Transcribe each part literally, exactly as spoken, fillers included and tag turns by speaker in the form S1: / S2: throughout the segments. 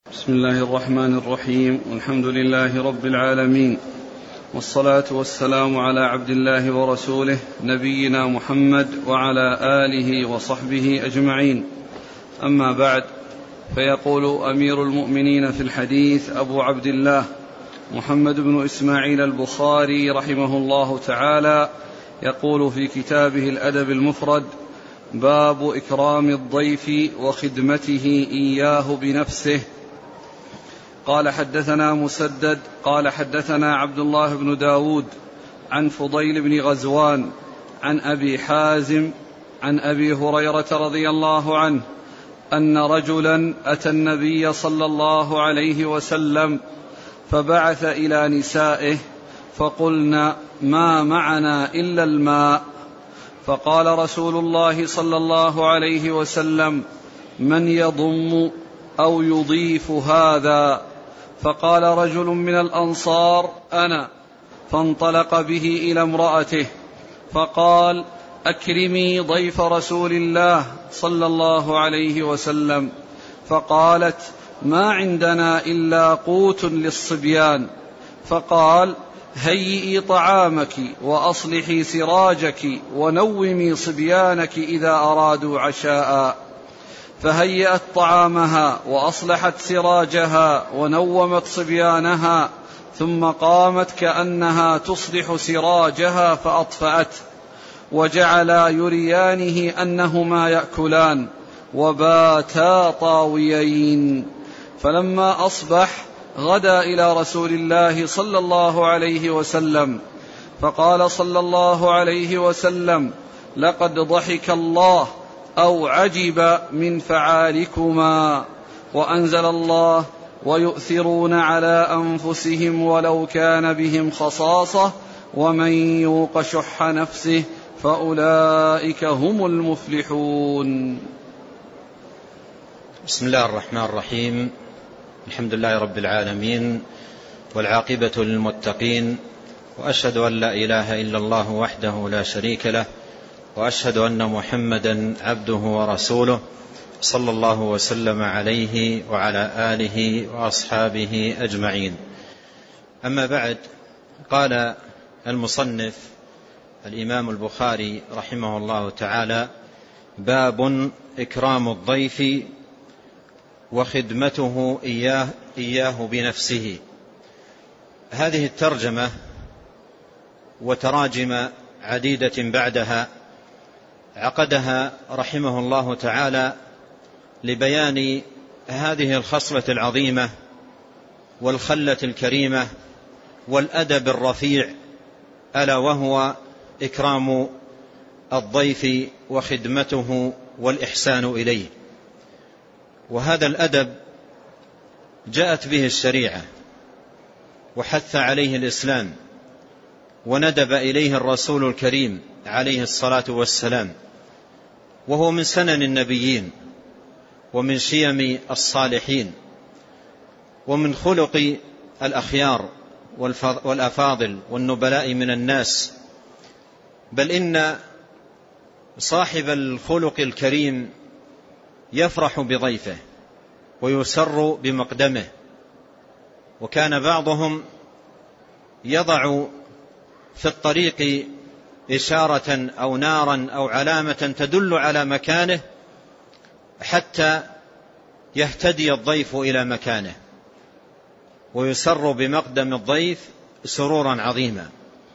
S1: بسم الله الرحمن الرحيم، والحمد لله رب العالمين، والصلاة والسلام على عبد الله ورسوله نبينا محمد وعلى آله وصحبه أجمعين. أما بعد، فيقول أمير المؤمنين في الحديث أبو عبد الله محمد بن إسماعيل البخاري رحمه الله تعالى، يقول في كتابه الأدب المفرد: باب إكرام الضيف وخدمته إياه بنفسه. قال: حدثنا مسدد قال حدثنا عبد الله بن داود عن فضيل بن غزوان عن أبي حازم عن أبي هريرة رضي الله عنه أن رجلا أتى النبي صلى الله عليه وسلم فبعث إلى نسائه فقلنا: ما معنا إلا الماء. فقال رسول الله صلى الله عليه وسلم: من يضم أو يضيف هذا؟ فقال رجل من الأنصار: أنا. فانطلق به إلى امرأته فقال: أكرمي ضيف رسول الله صلى الله عليه وسلم. فقالت: ما عندنا إلا قوت للصبيان. فقال: هيئي طعامك وأصلحي سراجك ونومي صبيانك إذا أرادوا عشاء. فهيأت طعامها وأصلحت سراجها ونومت صبيانها، ثم قامت كأنها تصلح سراجها فأطفأت، وجعلا يريانه أنهما يأكلان وباتا طاويين. فلما أصبح غدا إلى رسول الله صلى الله عليه وسلم فقال صلى الله عليه وسلم: لقد ضحك الله أو عجب من فعالكما. وأنزل الله: ويؤثرون على أنفسهم ولو كان بهم خصاصة ومن يوق شح نفسه فأولئك هم المفلحون.
S2: بسم الله الرحمن الرحيم. الحمد لله رب العالمين، والعاقبة للمتقين، وأشهد أن لا إله إلا الله وحده لا شريك له، وأشهد أن محمدا عبده ورسوله صلى الله وسلم عليه وعلى آله وأصحابه أجمعين. أما بعد، قال المصنف الإمام البخاري رحمه الله تعالى: باب إكرام الضيف وخدمته إياه, إياه بنفسه. هذه الترجمة وتراجم عديدة بعدها عقدها رحمه الله تعالى لبيان هذه الخصلة العظيمة والخلة الكريمة والأدب الرفيع، ألا وهو إكرام الضيف وخدمته والإحسان إليه. وهذا الأدب جاءت به الشريعة وحث عليه الإسلام وندب إليه الرسول الكريم عليه الصلاة والسلام، وهو من سنن النبيين ومن شيم الصالحين ومن خلق الأخيار والأفاضل والنبلاء من الناس. بل إن صاحب الخلق الكريم يفرح بضيفه ويسر بمقدمه. وكان بعضهم يضع في الطريق إشارة أو نارا أو علامة تدل على مكانه حتى يهتدي الضيف إلى مكانه، ويسر بمقدم الضيف سرورا عظيما.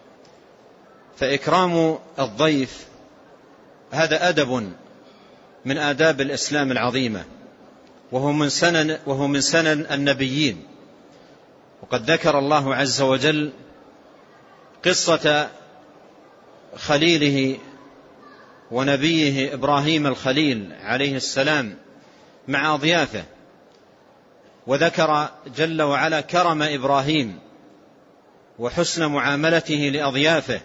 S2: فإكرام الضيف هذا أدب من آداب الإسلام العظيمة، وهو من سنن, وهو من سنن النبيين. وقد ذكر الله عز وجل قصة خليله ونبيه إبراهيم الخليل عليه السلام مع أضيافه، وذكر جل وعلا كرم إبراهيم وحسن معاملته لأضيافه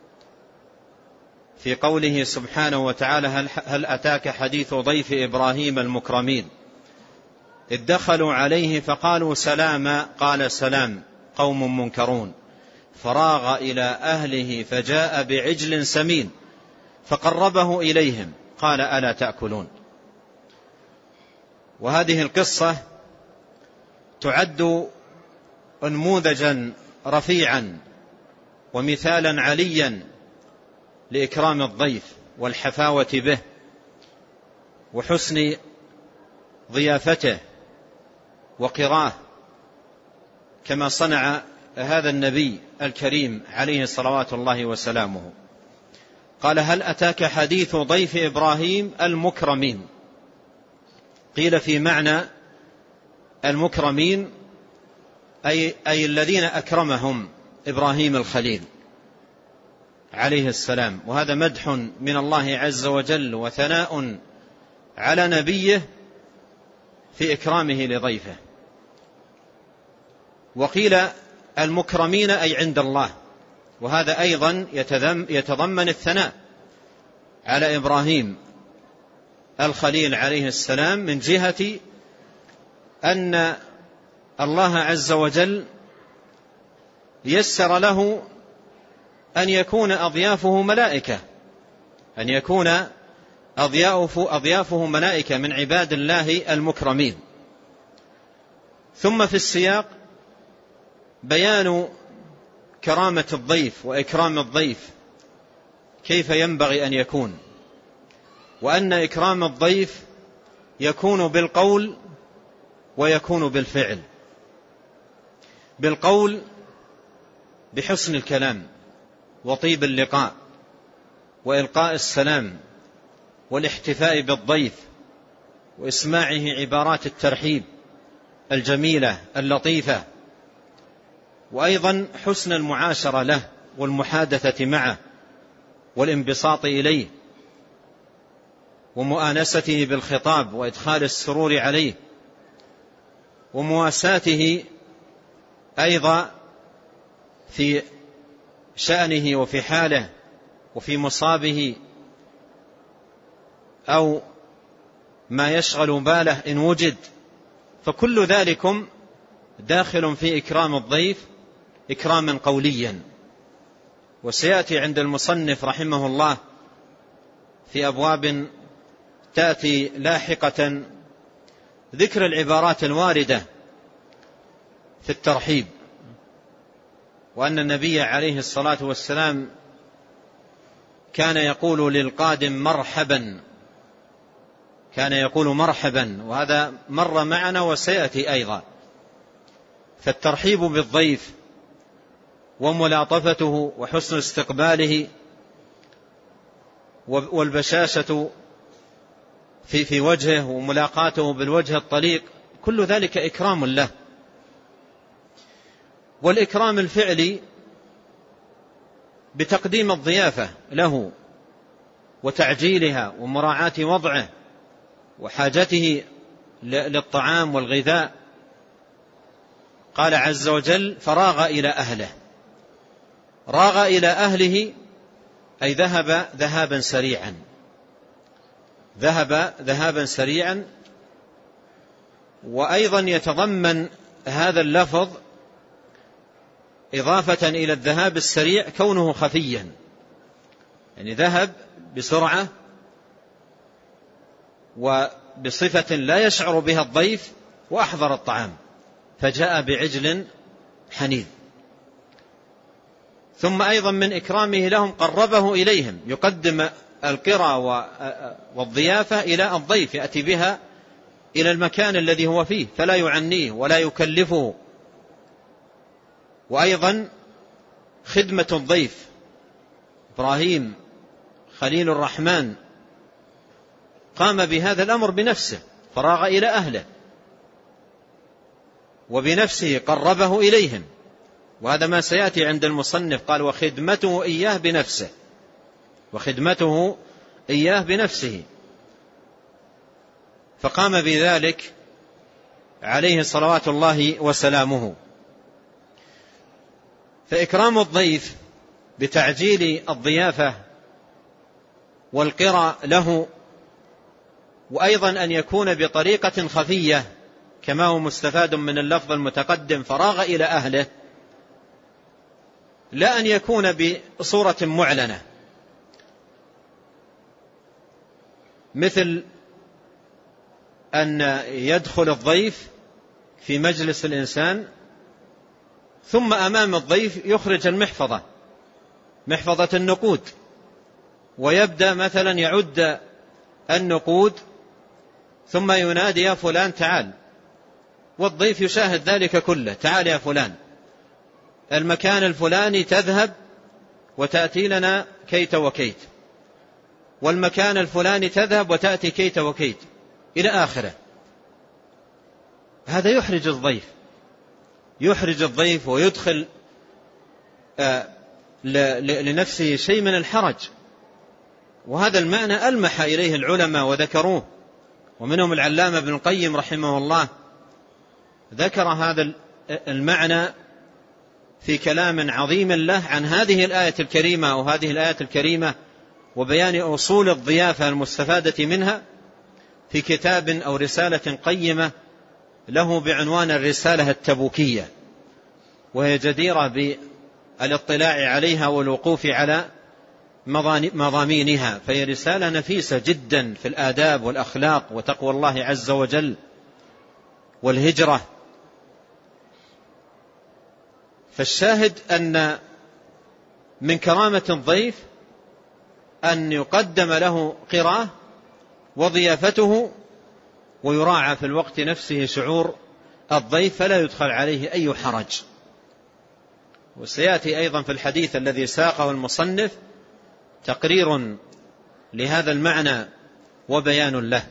S2: في قوله سبحانه وتعالى: هل أتاك حديث ضيف إبراهيم المكرمين إذ دخلوا عليه فقالوا سلاما قال سلام قوم منكرون فراغ إلى أهله فجاء بعجل سمين فقربه إليهم قال ألا تأكلون. وهذه القصة تعد نموذجا رفيعا ومثالا عليا لإكرام الضيف والحفاوة به وحسن ضيافته وقراه، كما صنع هذا النبي الكريم عليه صلوات الله وسلامه. قال: هل أتاك حديث ضيف إبراهيم المكرمين؟ قيل في معنى المكرمين أي, أي الذين أكرمهم إبراهيم الخليل عليه السلام، وهذا مدح من الله عز وجل وثناء على نبيه في إكرامه لضيفه. وقيل المكرمين أي عند الله، وهذا أيضا يتضمن الثناء على إبراهيم الخليل عليه السلام، من جهة أن الله عز وجل يسر له أن يكون أضيافه ملائكة، أن يكون أضيافه ملائكة من عباد الله المكرمين. ثم في السياق بيان كرامة الضيف وإكرام الضيف كيف ينبغي أن يكون، وأن إكرام الضيف يكون بالقول ويكون بالفعل. بالقول بحسن الكلام وطيب اللقاء وإلقاء السلام والاحتفاء بالضيف وإسماعه عبارات الترحيب الجميلة اللطيفة، وأيضا حسن المعاشرة له والمحادثة معه والانبساط إليه ومؤانسته بالخطاب وإدخال السرور عليه ومواساته أيضا في شأنه وفي حاله وفي مصابه أو ما يشغل باله إن وجد. فكل ذلكم داخل في إكرام الضيف إكراما قوليا. وسيأتي عند المصنف رحمه الله في أبواب تأتي لاحقة ذكر العبارات الواردة في الترحيب، وأن النبي عليه الصلاة والسلام كان يقول للقادم مرحبا، كان يقول مرحبا، وهذا مر معنا وسيأتي أيضا. فالترحيب بالضيف وملاطفته وحسن استقباله والبشاشة في في وجهه وملاقاته بالوجه الطليق، كل ذلك إكرام له. والإكرام الفعلي بتقديم الضيافة له وتعجيلها ومراعاة وضعه وحاجته للطعام والغذاء. قال عز وجل: فراغ إلى أهله. راغ إلى أهله أي ذهب ذهابا سريعا، ذهب ذهابا سريعا. وأيضا يتضمن هذا اللفظ إضافة إلى الذهاب السريع كونه خفيا، يعني ذهب بسرعة وبصفة لا يشعر بها الضيف، وأحضر الطعام فجاء بعجل حنيذ. ثم أيضا من إكرامه لهم قربه إليهم، يقدم القرى والضيافة إلى الضيف، يأتي بها إلى المكان الذي هو فيه فلا يعنيه ولا يكلفه. وأيضا خدمة الضيف، إبراهيم خليل الرحمن قام بهذا الأمر بنفسه، فراغ إلى أهله وبنفسه قربه إليهم، وهذا ما سيأتي عند المصنف. قال: وخدمته إياه بنفسه، وخدمته إياه بنفسه، فقام بذلك عليه صلوات الله وسلامه. فإكرام الضيف بتعجيل الضيافة والقرى له، وأيضا أن يكون بطريقة خفية كما هو مستفاد من اللفظ المتقدم فراغ إلى أهله، لا أن يكون بصورة معلنة، مثل أن يدخل الضيف في مجلس الإنسان، ثم أمام الضيف يخرج المحفظة، محفظة النقود، ويبدأ مثلا يعد النقود، ثم ينادي يا فلان تعال، والضيف يشاهد ذلك كله، تعال يا فلان المكان الفلاني تذهب وتأتي لنا كيت وكيت، والمكان الفلاني تذهب وتأتي كيت وكيت إلى آخره. هذا يحرج الضيف، يحرج الضيف ويدخل لنفسه شيء من الحرج. وهذا المعنى ألمح إليه العلماء وذكروه، ومنهم العلامة ابن القيم رحمه الله ذكر هذا المعنى في كلام عظيم له عن هذه الآية الكريمة أو هذه الآية الكريمة، وبيان أصول الضيافة المستفادة منها في كتاب أو رسالة قيمة له بعنوان الرسالة التبوكية، وهي جديرة بالاطلاع عليها والوقوف على مضامينها، فهي رسالة نفيسة جدا في الآداب والأخلاق وتقوى الله عز وجل والهجرة. فالشاهد أن من كرامة الضيف أن يقدم له قراه وضيافته، ويراعى في الوقت نفسه شعور الضيف فلا يدخل عليه أي حرج. وسيأتي أيضا في الحديث الذي ساقه المصنف تقرير لهذا المعنى وبيان له.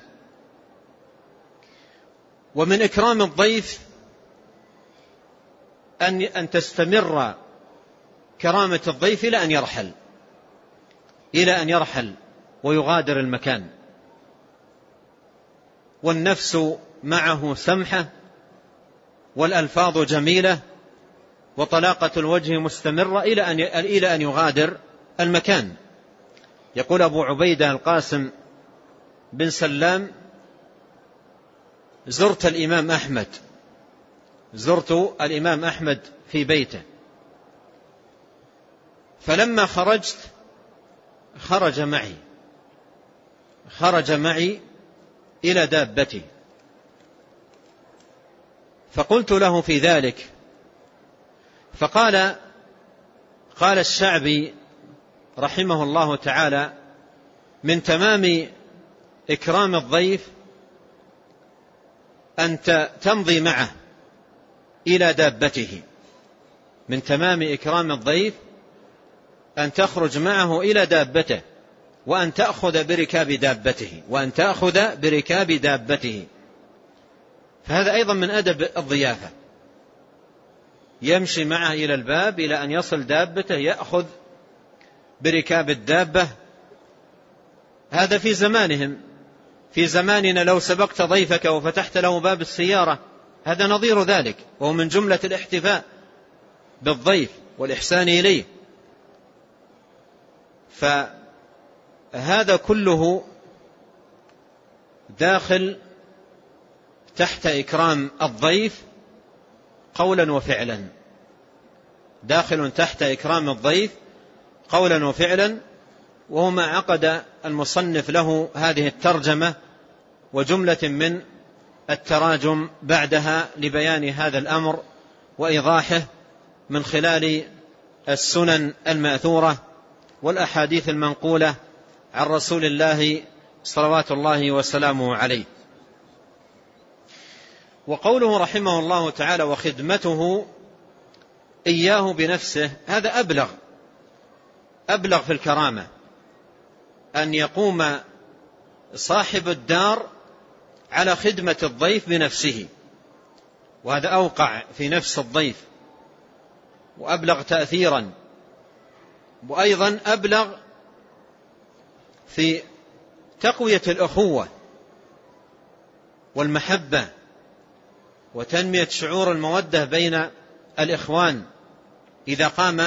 S2: ومن إكرام الضيف أن أن تستمر كرامة الضيف إلى أن يرحل، إلى أن يرحل ويغادر المكان، والنفس معه سمحة، والألفاظ جميلة، وطلاقة الوجه مستمرة إلى أن إلى أن يغادر المكان. يقول أبو عبيدة القاسم بن سلام: زرت الإمام أحمد زرت الإمام أحمد في بيته، فلما خرجت خرج معي خرج معي إلى دابتي، فقلت له في ذلك، فقال قال الشعبي رحمه الله تعالى: من تمام إكرام الضيف أن تمضي معه إلى دابته، من تمام إكرام الضيف أن تخرج معه إلى دابته، وأن تأخذ بركاب دابته وأن تأخذ بركاب دابته فهذا أيضا من أدب الضيافة، يمشي معه إلى الباب إلى أن يصل دابته، يأخذ بركاب الدابة. هذا في زمانهم. في زماننا لو سبقت ضيفك وفتحت له باب السيارة هذا نظير ذلك، وهو من جملة الاحتفاء بالضيف والإحسان إليه. فهذا كله داخل تحت إكرام الضيف قولا وفعلا، داخل تحت إكرام الضيف قولا وفعلا، وهو ما عقد المصنف له هذه الترجمة وجملة من التراجم بعدها لبيان هذا الأمر وإيضاحه من خلال السنن المأثورة والأحاديث المنقولة عن رسول الله صلوات الله وسلامه عليه. وقوله رحمه الله تعالى: وخدمته إياه بنفسه، هذا أبلغ أبلغ في الكرامة، أن يقوم صاحب الدار على خدمة الضيف بنفسه، وهذا أوقع في نفس الضيف وأبلغ تأثيرا، وأيضا أبلغ في تقوية الأخوة والمحبة وتنمية شعور المودة بين الإخوان إذا قام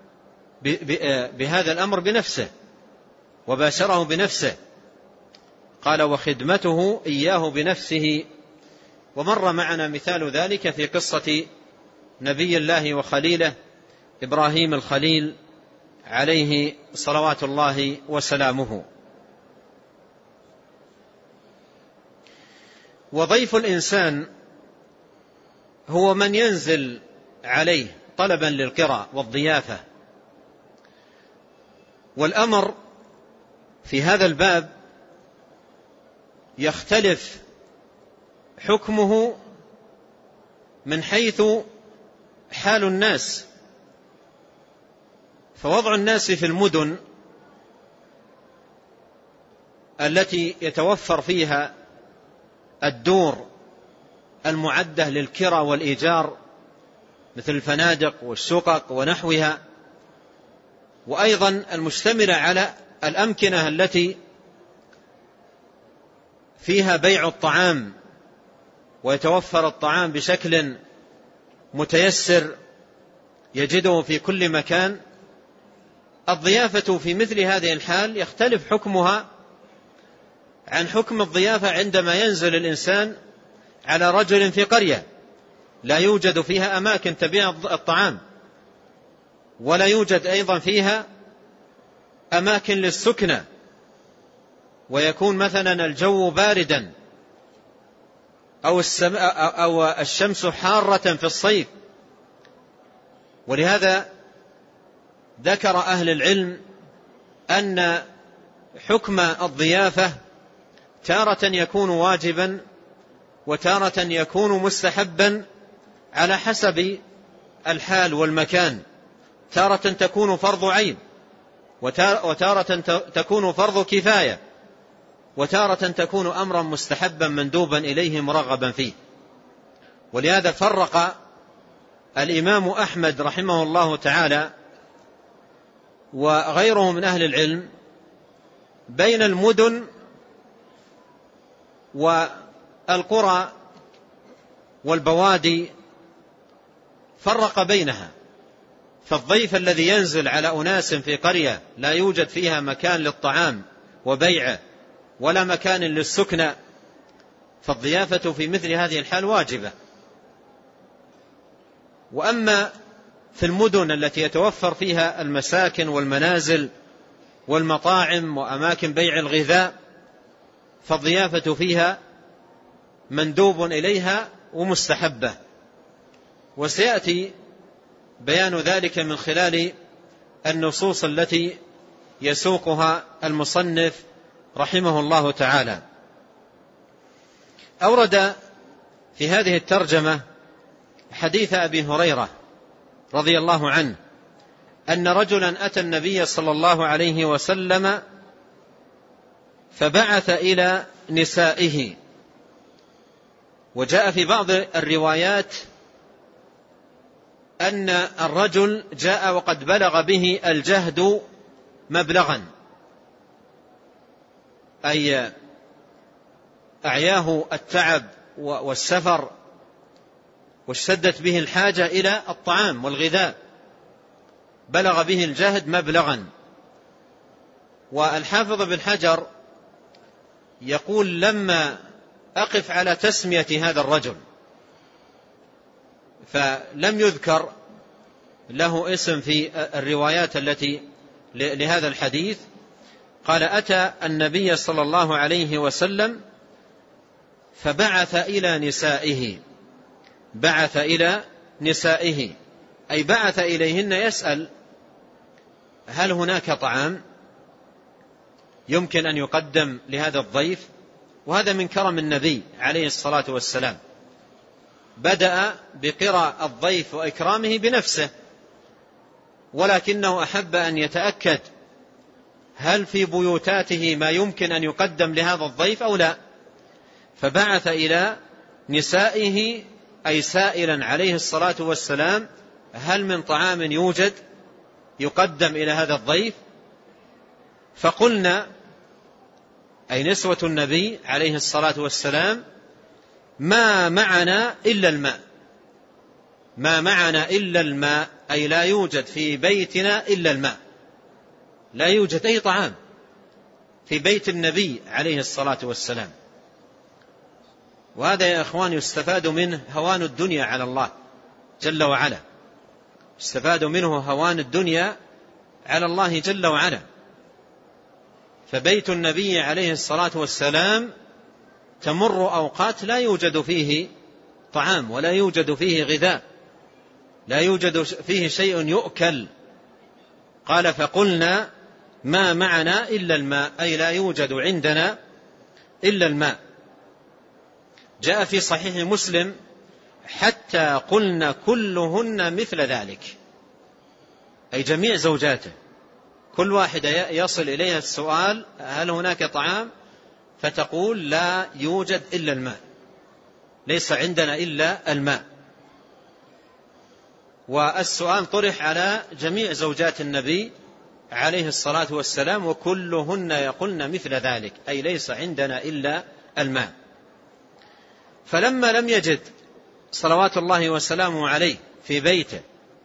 S2: بهذا الأمر بنفسه وباشره بنفسه. قال: وخدمته إياه بنفسه. ومر معنا مثال ذلك في قصة نبي الله وخليله إبراهيم الخليل عليه صلوات الله وسلامه. وضيف الإنسان هو من ينزل عليه طلبا للقراء والضيافة. والأمر في هذا الباب يختلف حكمه من حيث حال الناس. فوضع الناس في المدن التي يتوفر فيها الدور المعدة للكرة والإيجار مثل الفنادق والشقق ونحوها، وأيضا المشتملة على الأمكنة التي فيها بيع الطعام ويتوفر الطعام بشكل متيسر يجده في كل مكان. الضيافة في مثل هذه الحال يختلف حكمها عن حكم الضيافة عندما ينزل الإنسان على رجل في قرية لا يوجد فيها أماكن تبيع الطعام، ولا يوجد أيضا فيها أماكن للسكنة، ويكون مثلا الجو باردا أو, أو الشمس حارة في الصيف. ولهذا ذكر أهل العلم أن حكم الضيافة تارة يكون واجبا وتارة يكون مستحبا على حسب الحال والمكان. تارة تكون فرض عين، وتارة تكون فرض كفاية، وتارة تكون أمرا مستحبا مندوبا إليه مرغبا فيه. ولهذا فرق الإمام أحمد رحمه الله تعالى وغيره من أهل العلم بين المدن والقرى والبوادي، فرق بينها. فالضيف الذي ينزل على أناس في قرية لا يوجد فيها مكان للطعام وبيعه ولا مكان للسكنة، فالضيافة في مثل هذه الحال واجبة. وأما في المدن التي يتوفر فيها المساكن والمنازل والمطاعم وأماكن بيع الغذاء، فالضيافة فيها مندوب إليها ومستحبة، وسيأتي بيان ذلك من خلال النصوص التي يسوقها المصنف رحمه الله تعالى. أورد في هذه الترجمة حديث أبي هريرة رضي الله عنه أن رجلا أتى النبي صلى الله عليه وسلم فبعث إلى نسائه. وجاء في بعض الروايات أن الرجل جاء وقد بلغ به الجهد مبلغا، أي أعياه التعب والسفر واشتدت به الحاجة إلى الطعام والغذاء، بلغ به الجهد مبلغا. والحافظ بن حجر يقول لما أقف على تسمية هذا الرجل فلم يذكر له اسم في الروايات التي لهذا الحديث. قال أتى النبي صلى الله عليه وسلم فبعث إلى نسائه، بعث إلى نسائه أي بعث إليهن يسأل هل هناك طعام يمكن أن يقدم لهذا الضيف. وهذا من كرم النبي عليه الصلاة والسلام، بدأ بقراء الضيف وإكرامه بنفسه، ولكنه أحب أن يتأكد هل في بيوتاته ما يمكن أن يقدم لهذا الضيف أو لا، فبعث إلى نسائه أي سائلا عليه الصلاة والسلام هل من طعام يوجد يقدم إلى هذا الضيف. فقلنا أي نسوة النبي عليه الصلاة والسلام ما معنا إلا الماء، ما معنا إلا الماء أي لا يوجد في بيتنا إلا الماء، لا يوجد أي طعام في بيت النبي عليه الصلاة والسلام. وهذا يا أخوان يستفاد منه هوان الدنيا على الله جل وعلا، يستفاد منه هوان الدنيا على الله جل وعلا. فبيت النبي عليه الصلاة والسلام تمر أوقات لا يوجد فيه طعام ولا يوجد فيه غذاء، لا يوجد فيه شيء يؤكل. قال فقلنا ما معنا إلا الماء، أي لا يوجد عندنا إلا الماء. جاء في صحيح مسلم حتى قلنا كلهن مثل ذلك، أي جميع زوجاته كل واحدة يصل إليها السؤال هل هناك طعام، فتقول لا يوجد إلا الماء، ليس عندنا إلا الماء. والسؤال طرح على جميع زوجات النبي عليه الصلاة والسلام وكلهن يقولن مثل ذلك، أي ليس عندنا إلا الماء. فلما لم يجد صلوات الله وسلامه عليه في بيته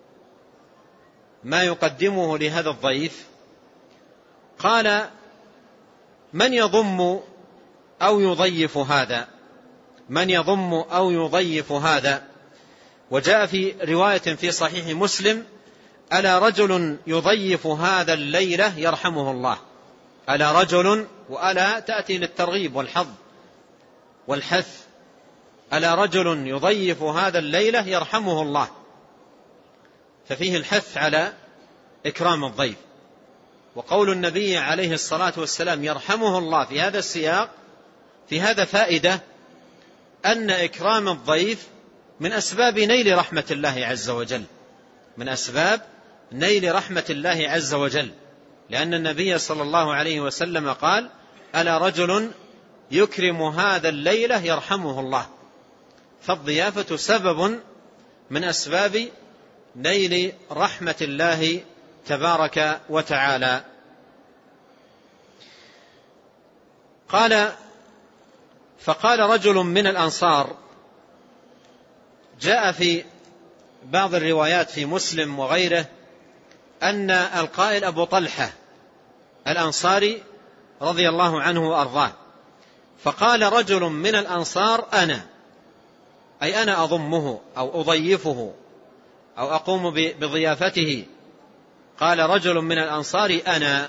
S2: ما يقدمه لهذا الضيف، قال من يضم أو يضيف هذا، من يضم أو يضيف هذا. وجاء في رواية في صحيح مسلم ألا رجل يضيف هذا الليلة يرحمه الله. ألا رجل، وألا تأتي للترغيب والحظ والحث، ألا رجل يضيف هذا الليلة يرحمه الله، ففيه الحث على إكرام الضيف. وقول النبي عليه الصلاة والسلام يرحمه الله في هذا السياق، في هذا فائدة أن إكرام الضيف من أسباب نيل رحمة الله عز وجل، من أسباب نيل رحمة الله عز وجل، لأن النبي صلى الله عليه وسلم قال ألا رجل يكرم هذا الليلة يرحمه الله. فالضيافة سبب من أسباب نيل رحمة الله تبارك وتعالى. قال فقال رجل من الأنصار، جاء في بعض الروايات في مسلم وغيره أن القائل أبو طلحة الأنصاري رضي الله عنه وأرضاه، فقال رجل من الأنصار أنا، أي أنا أضمه أو أضيفه أو أقوم بضيافته. قال رجل من الأنصار أنا،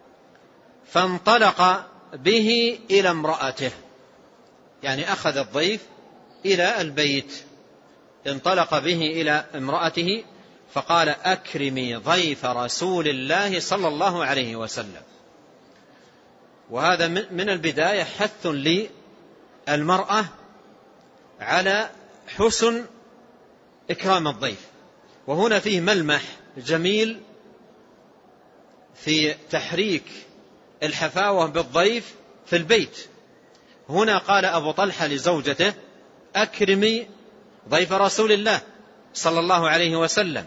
S2: فانطلق به إلى امرأته، يعني أخذ الضيف إلى البيت، انطلق به إلى امرأته فقال أكرمي ضيف رسول الله صلى الله عليه وسلم. وهذا من البداية حث للمرأة على حسن إكرام الضيف. وهنا فيه ملمح جميل في تحريك الحفاوة بالضيف في البيت. هنا قال أبو طلحة لزوجته أكرمي ضيف رسول الله صلى الله عليه وسلم.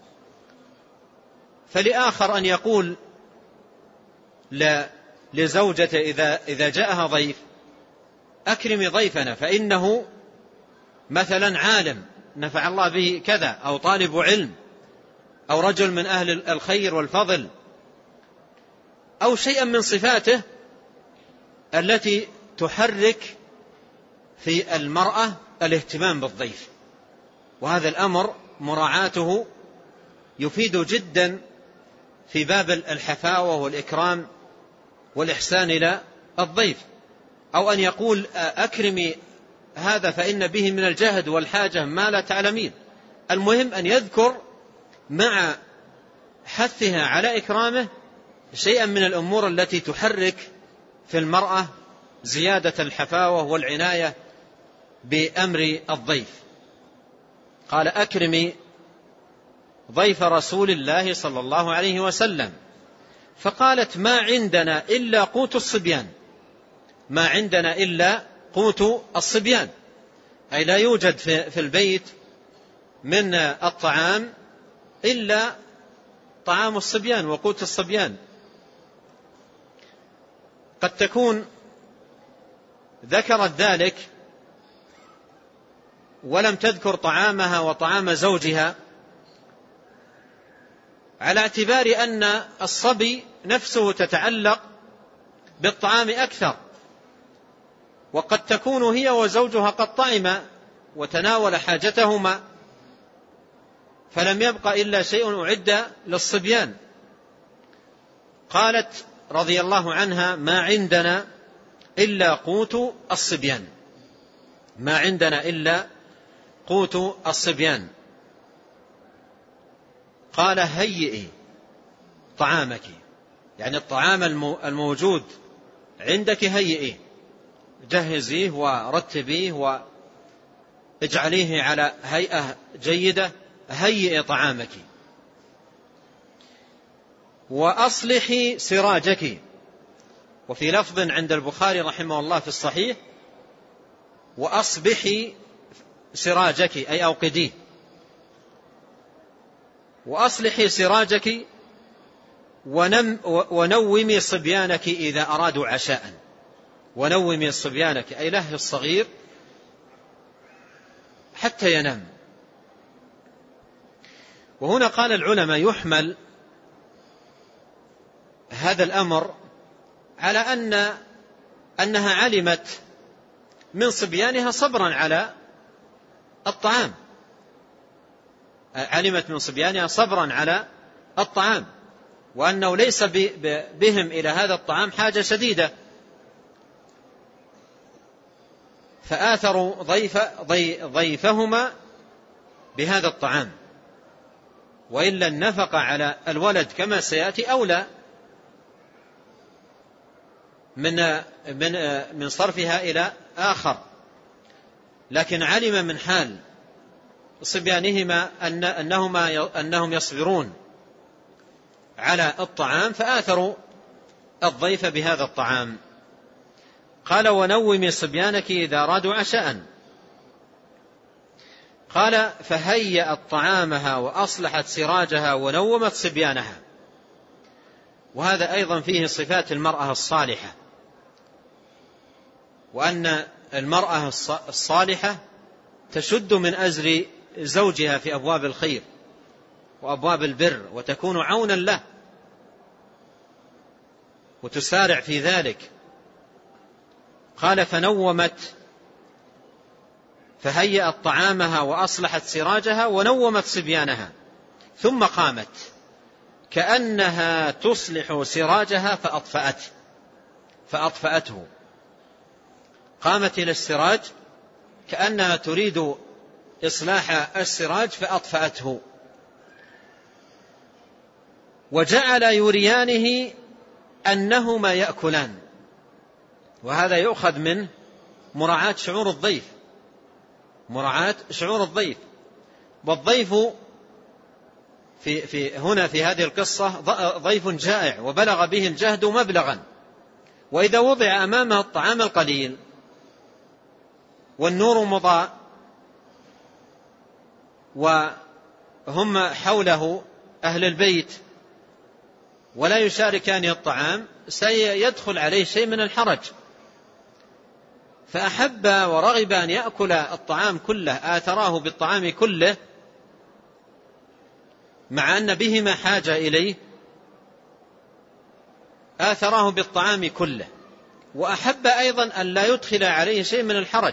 S2: فلآخر أن يقول لزوجته إذا, إذا جاءها ضيف أكرمي ضيفنا فإنه مثلا عالم نفع الله به كذا، أو طالب علم، أو رجل من أهل الخير والفضل، أو شيئا من صفاته التي تحرك في المرأة الاهتمام بالضيف. وهذا الأمر مراعاته يفيد جدا في باب الحفاوة والإكرام والإحسان إلى الضيف. أو أن يقول أكرمي هذا فإن به من الجهد والحاجة ما لا تعلمين. المهم أن يذكر مع حثها على إكرامه شيئا من الأمور التي تحرك في المرأة زيادة الحفاوة والعناية بأمر الضيف. قال أكرمي ضيف رسول الله صلى الله عليه وسلم. فقالت ما عندنا إلا قوت الصبيان، ما عندنا إلا قوت الصبيان، أي لا يوجد في البيت من الطعام إلا طعام الصبيان وقوت الصبيان. قد تكون ذكرت ذلك ولم تذكر طعامها وطعام زوجها على اعتبار أن الصبي نفسه تتعلق بالطعام أكثر، وقد تكون هي وزوجها قد طعم وتناول حاجتهما فلم يبق إلا شيء أعد للصبيان. قالت رضي الله عنها ما عندنا إلا قوت الصبيان، ما عندنا إلا قوت الصبيان. قال هيئي طعامك، يعني الطعام الموجود عندك هيئيه، جهزيه ورتبيه واجعليه على هيئة جيدة، هيئي طعامك. وأصلحي سراجك، وفي لفظ عند البخاري رحمه الله في الصحيح وأصبحي سراجك أي أوقديه. وأصلحي سراجك ونم ونومي صبيانك إذا أرادوا عشاء. ونومي صبيانك أي لهي الصغير حتى ينام. وهنا قال العلماء يحمل هذا الأمر على أن أنها علمت من صبيانها صبرا على الطعام، علمت من صبيانها صبرا على الطعام، وأنه ليس بهم إلى هذا الطعام حاجة شديدة، فآثروا ضيف ضيفهما بهذا الطعام. وإلا النفقة على الولد كما سيأتي أولى من من من صرفها إلى آخر. لكن علم من حال صبيانهما أن أنهما أنهم يصبرون على الطعام فآثروا الضيف بهذا الطعام. قال ونومي صبيانك إذا أرادوا عشاء. قال فهيأت طعامها وأصلحت سراجها ونومت صبيانها. وهذا أيضا فيه صفات المرأة الصالحة، وأن المرأة الصالحة تشد من أزر زوجها في أبواب الخير وأبواب البر، وتكون عونا له وتسارع في ذلك. قال فنومت فهيأت طعامها وأصلحت سراجها ونومت صبيانها، ثم قامت كأنها تصلح سراجها فأطفأت فأطفأته. قامت إلى السراج كأنها تريد إصلاح السراج فأطفأته. وجعل يريانه أنهما يأكلان. وهذا يؤخذ من مراعاة شعور الضيف، مراعاة شعور الضيف. والضيف في في هنا في هذه القصة ضيف جائع وبلغ به الجهد مبلغا، وإذا وضع أمامه الطعام القليل والنور مضاء وهم حوله أهل البيت ولا يشاركان الطعام سيدخل عليه شيء من الحرج، فأحب ورغب أن يأكل الطعام كله، آثراه بالطعام كله مع أن بهما حاجة إليه، آثراه بالطعام كله. وأحب أيضا أن لا يدخل عليه شيء من الحرج،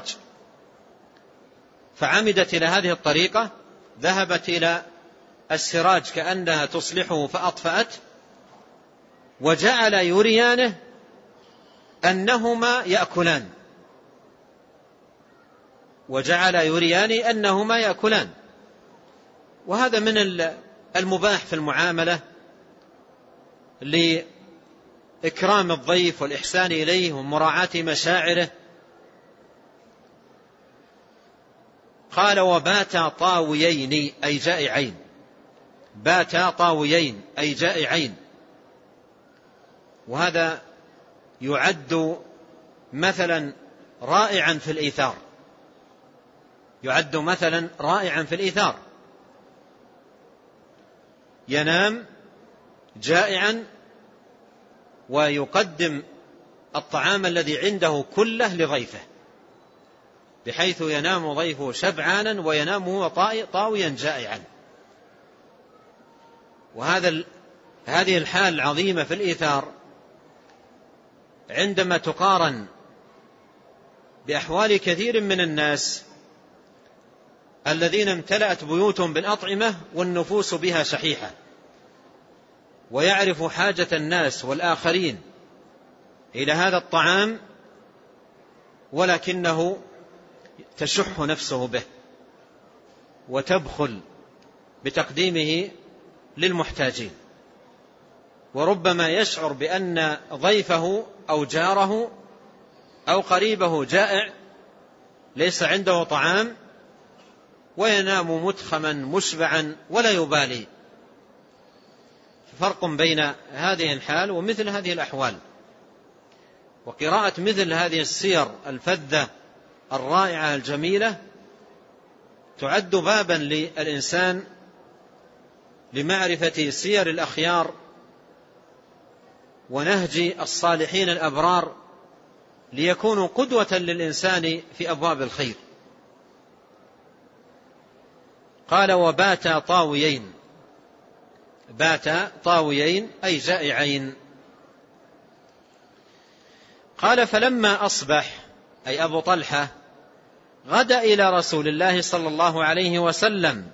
S2: فعمدت إلى هذه الطريقة، ذهبت إلى السراج كأنها تصلحه فأطفأت، وجعل يريانه أنهما يأكلان وجعل يرياني أنهما يأكلان. وهذا من المباح في المعاملة لإكرام الضيف والإحسان إليه ومراعاة مشاعره. قال وباتا طاويين أي جائعين، باتا طاويين أي جائعين. وهذا يعد مثلا رائعا في الإيثار، يعد مثلا رائعا في الإيثار. ينام جائعا ويقدم الطعام الذي عنده كله لضيفه، بحيث ينام ضيفه شبعانا وينام هو طاويا جائعا. وهذا هذه الحال العظيمة في الإيثار عندما تقارن بأحوال كثير من الناس الذين امتلأت بيوتهم بالأطعمة والنفوس بها شحيحة، ويعرف حاجة الناس والآخرين إلى هذا الطعام ولكنه تشح نفسه به وتبخل بتقديمه للمحتاجين، وربما يشعر بأن ضيفه أو جاره أو قريبه جائع ليس عنده طعام وينام متخما مشبعا ولا يبالي. فرق بين هذه الحال ومثل هذه الأحوال. وقراءة مثل هذه السير الفذة الرائعة الجميلة تعد بابا للإنسان لمعرفة سير الأخيار ونهج الصالحين الأبرار ليكونوا قدوة للإنسان في أبواب الخير. قال وبات طاويين، بات طاويين أي جائعين. قال فلما أصبح أي أبو طلحة غدا إلى رسول الله صلى الله عليه وسلم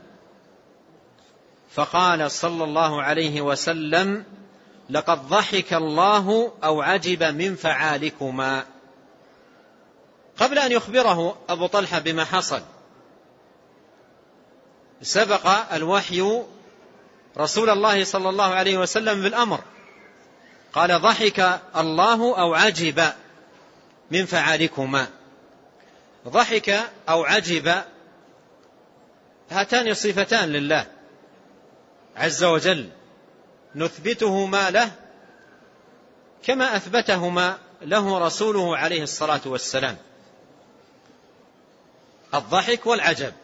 S2: فقال صلى الله عليه وسلم لقد ضحك الله أو عجب من فعالكما. قبل أن يخبره أبو طلحة بما حصل سبق الوحي رسول الله صلى الله عليه وسلم بالأمر، قال ضحك الله أو عجب من فعالكما. ضحك أو عجب هاتان صفتان لله عز وجل نثبتهما له كما أثبتهما له رسوله عليه الصلاة والسلام. الضحك والعجب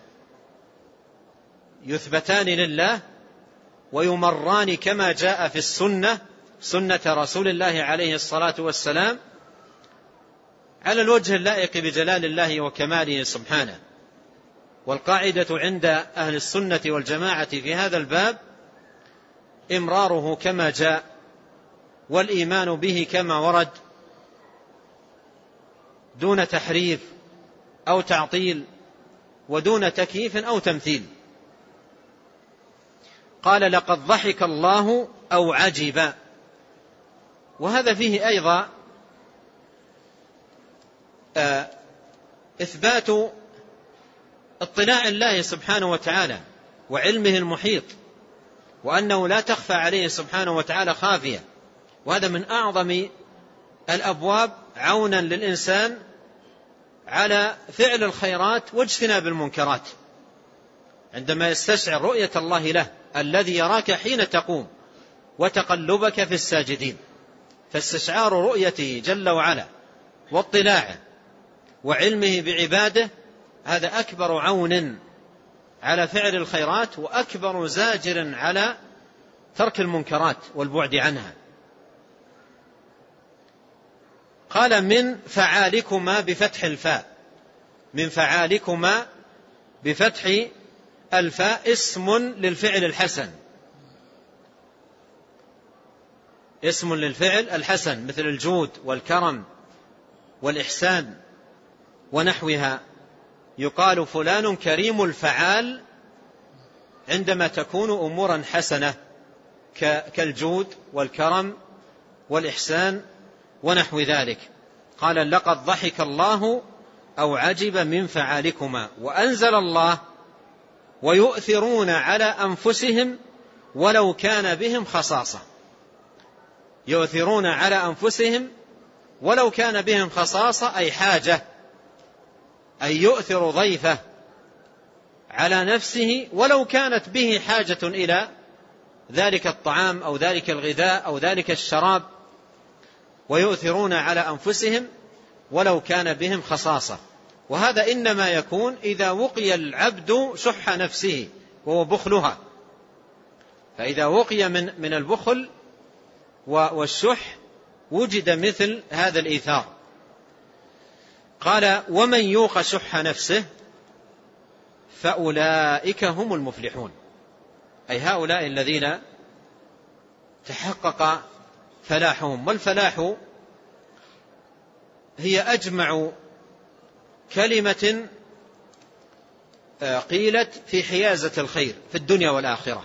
S2: يثبتان لله ويمران كما جاء في السنة، سنة رسول الله عليه الصلاة والسلام، على الوجه اللائق بجلال الله وكماله سبحانه. والقاعدة عند أهل السنة والجماعة في هذا الباب إمراره كما جاء والإيمان به كما ورد دون تحريف أو تعطيل ودون تكييف أو تمثيل. قال لقد ضحك الله أو عجب، وهذا فيه أيضا إثبات اطلاع الله سبحانه وتعالى وعلمه المحيط، وأنه لا تخفى عليه سبحانه وتعالى خافية. وهذا من أعظم الأبواب عونا للإنسان على فعل الخيرات واجتناب المنكرات، عندما يستشعر رؤية الله له الذي يراك حين تقوم وتقلبك في الساجدين. فاستشعار رؤيته جل وعلا واطلاعه وعلمه بعباده هذا أكبر عون على فعل الخيرات وأكبر زاجر على ترك المنكرات والبعد عنها. قال من فعالكما بفتح الفاء، من فعالكما بفتح الفاء اسم للفعل الحسن، اسم للفعل الحسن مثل الجود والكرم والإحسان ونحوها. يقال فلان كريم الفعال عندما تكون أمورا حسنة كالجود والكرم والإحسان ونحو ذلك. قال لقد ضحك الله أو عجب من فعالكما. وأنزل الله ويؤثرون على أنفسهم ولو كان بهم خصاصة، يؤثرون على أنفسهم ولو كان بهم خصاصة أي حاجة، أي يؤثر ضيفه على نفسه ولو كانت به حاجة إلى ذلك الطعام أو ذلك الغذاء أو ذلك الشراب. ويؤثرون على أنفسهم ولو كان بهم خصاصة. وهذا إنما يكون إذا وقي العبد شح نفسه وهو بخلها. فإذا وقي من من البخل والشح وجد مثل هذا الإيثار. قال ومن يوق شح نفسه فأولئك هم المفلحون، أي هؤلاء الذين تحقق فلاحهم. والفلاح هي أجمع كلمة قيلت في حيازة الخير في الدنيا والآخرة.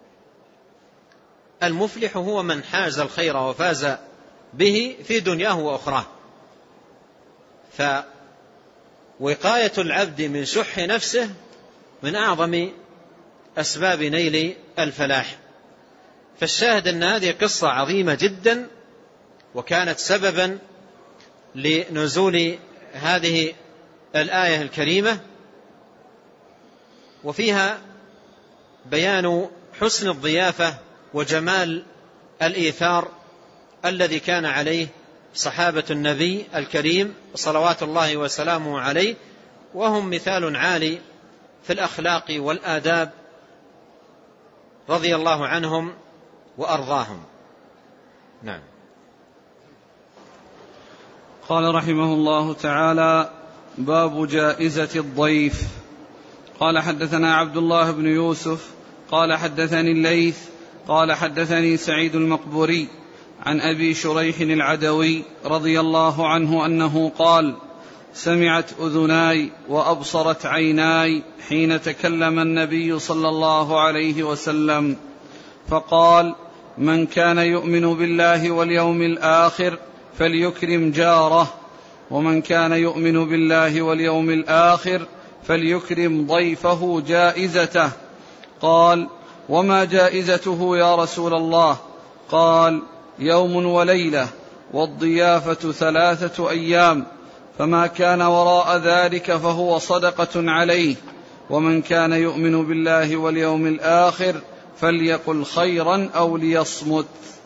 S2: المفلح هو من حاز الخير وفاز به في دنياه وأخراه. فوقاية العبد من شح نفسه من أعظم أسباب نيل الفلاح. فالشاهد أن هذه قصة عظيمة جدا، وكانت سببا لنزول هذه الآية الكريمة، وفيها بيان حسن الضيافة وجمال الإيثار الذي كان عليه صحابة النبي الكريم صلوات الله وسلامه عليه، وهم مثال عالي في الأخلاق والآداب رضي الله عنهم وأرضاهم. نعم.
S1: قال رحمه الله تعالى: باب جائزة الضيف. قال حدثنا عبد الله بن يوسف قال حدثني الليث قال حدثني سعيد المقبوري عن أبي شريح العدوي رضي الله عنه أنه قال: سمعت أذناي وأبصرت عيناي حين تكلم النبي صلى الله عليه وسلم فقال: من كان يؤمن بالله واليوم الآخر فليكرم جاره، ومن كان يؤمن بالله واليوم الآخر فليكرم ضيفه جائزته. قال: وما جائزته يا رسول الله؟ قال: يوم وليلة، والضيافة ثلاثة أيام، فما كان وراء ذلك فهو صدقة عليه، ومن كان يؤمن بالله واليوم الآخر فليقل خيرا أو ليصمت.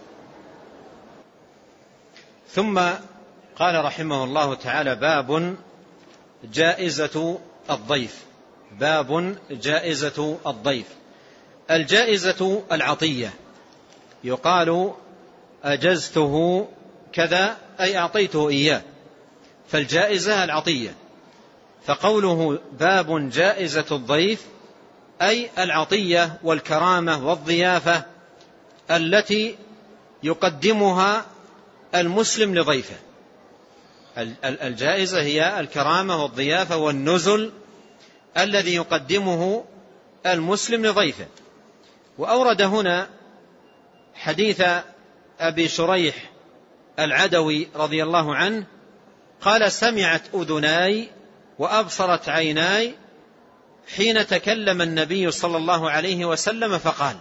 S2: ثم قال رحمه الله تعالى: باب جائزة الضيف. باب جائزة الضيف. الجائزة العطية، يقال أجزته كذا أي أعطيته إياه، فالجائزة العطية. فقوله باب جائزة الضيف أي العطية والكرامة والضيافة التي يقدمها المسلم لضيفه. الجائزة هي الكرامة والضيافة والنزل الذي يقدمه المسلم لضيفه. وأورد هنا حديث أبي شريح العدوي رضي الله عنه قال: سمعت أذناي وأبصرت عيناي حين تكلم النبي صلى الله عليه وسلم فقال.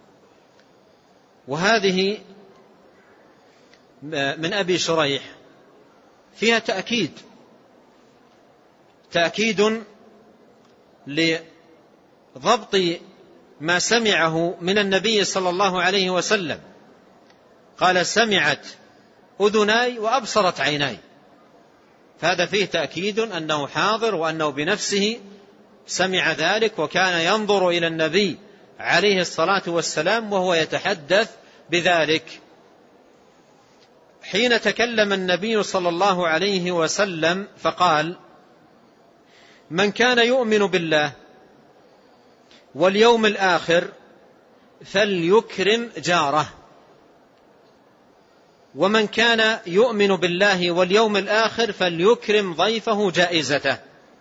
S2: وهذه من أبي شريح فيها تأكيد تأكيد لضبط ما سمعه من النبي صلى الله عليه وسلم. قال: سمعت أذناي وأبصرت عيناي، فهذا فيه تأكيد أنه حاضر وأنه بنفسه سمع ذلك، وكان ينظر إلى النبي عليه الصلاة والسلام وهو يتحدث بذلك. حين تكلم النبي صلى الله عليه وسلم فقال: من كان يؤمن بالله واليوم الآخر فليكرم جاره، ومن كان يؤمن بالله واليوم الآخر فليكرم ضيفه جائزته.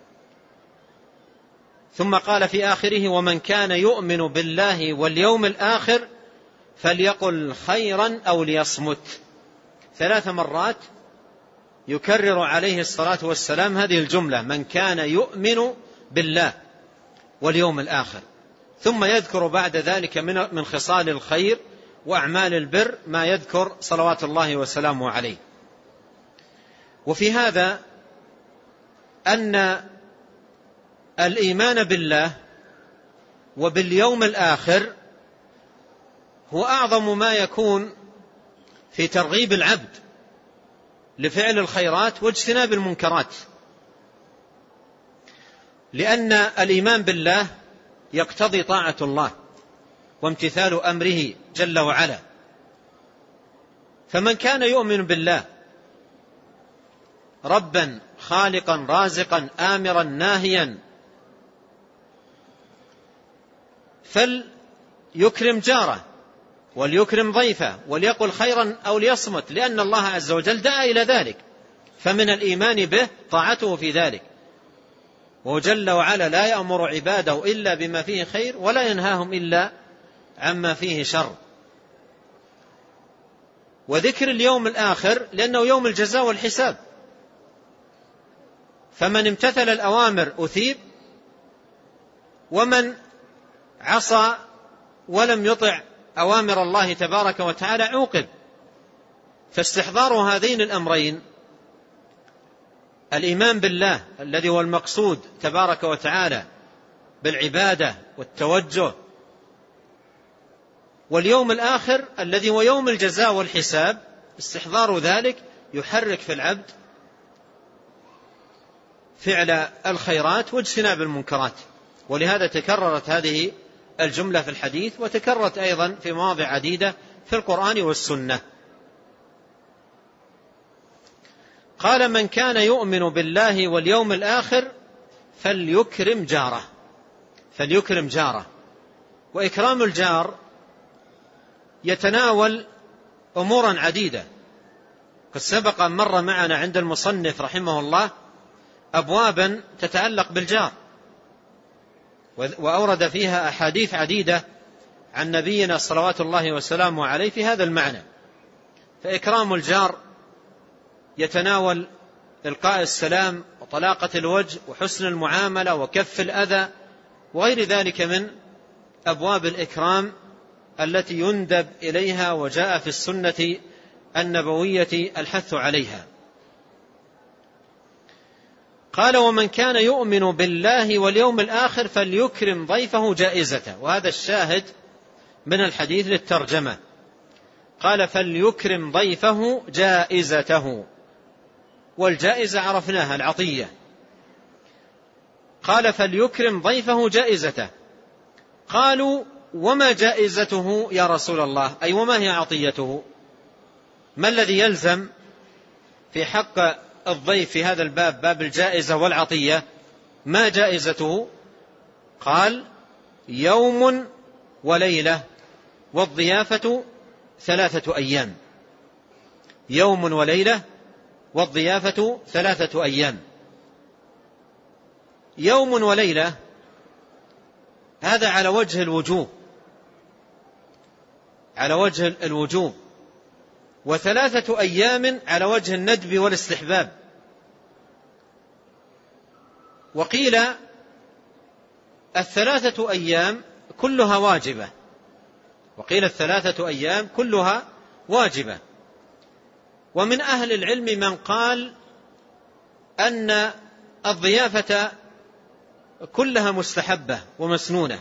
S2: ثم قال في آخره: ومن كان يؤمن بالله واليوم الآخر فليقل خيرا أو ليصمت. ثلاث مرات يكرر عليه الصلاة والسلام هذه الجملة: من كان يؤمن بالله واليوم الآخر، ثم يذكر بعد ذلك من خصال الخير وأعمال البر ما يذكر صلوات الله وسلامه عليه. وفي هذا أن الإيمان بالله وباليوم الآخر هو أعظم ما يكون في ترغيب العبد لفعل الخيرات واجتناب المنكرات، لأن الإيمان بالله يقتضي طاعة الله وامتثال أمره جل وعلا. فمن كان يؤمن بالله ربا خالقا رازقا آمرا ناهيا فليكرم جاره وليكرم ضيفه وليقل خيرا أو ليصمت، لأن الله عز وجل دعا إلى ذلك، فمن الإيمان به طاعته في ذلك. وهو جل وعلا لا يأمر عباده إلا بما فيه خير ولا ينهاهم إلا عما فيه شر. وذكر اليوم الآخر لأنه يوم الجزاء والحساب، فمن امتثل الأوامر أثيب، ومن عصى ولم يطع أوامر الله تبارك وتعالى عوقب. فاستحضار هذين الأمرين، الإيمان بالله الذي هو المقصود تبارك وتعالى بالعبادة والتوجه، واليوم الآخر الذي هو يوم الجزاء والحساب، استحضار ذلك يحرك في العبد فعل الخيرات واجتناب المنكرات. ولهذا تكررت هذه الجملة في الحديث، وتكررت أيضا في مواضع عديدة في القرآن والسنة. قال: من كان يؤمن بالله واليوم الآخر فليكرم جاره. فليكرم جاره. وإكرام الجار يتناول أمورا عديدة، قد سبق أن مر معنا عند المصنف رحمه الله أبوابا تتعلق بالجار، وأورد فيها أحاديث عديدة عن نبينا صلوات الله وسلامه عليه في هذا المعنى. فإكرام الجار يتناول إلقاء السلام وطلاقة الوجه وحسن المعاملة وكف الأذى وغير ذلك من أبواب الإكرام التي يندب إليها وجاء في السنة النبوية الحث عليها. قال: ومن كان يؤمن بالله واليوم الآخر فليكرم ضيفه جائزته. وهذا الشاهد من الحديث للترجمة. قال: فليكرم ضيفه جائزته. والجائزة عرفناها العطية. قال: فليكرم ضيفه جائزته. قالوا: وما جائزته يا رسول الله؟ أي وما هي عطيته؟ ما الذي يلزم في حق الضيف في هذا الباب، باب الجائزة والعطية؟ ما جائزته؟ قال: يوم وليلة والضيافة ثلاثة أيام. يوم وليلة والضيافة ثلاثة أيام. يوم وليلة هذا على وجه الوجوب، على وجه الوجوب، وثلاثة أيام على وجه الندب والاستحباب. وقيل الثلاثة أيام كلها واجبة، وقيل الثلاثة أيام كلها واجبة. ومن أهل العلم من قال أن الضيافة كلها مستحبة ومسنونة،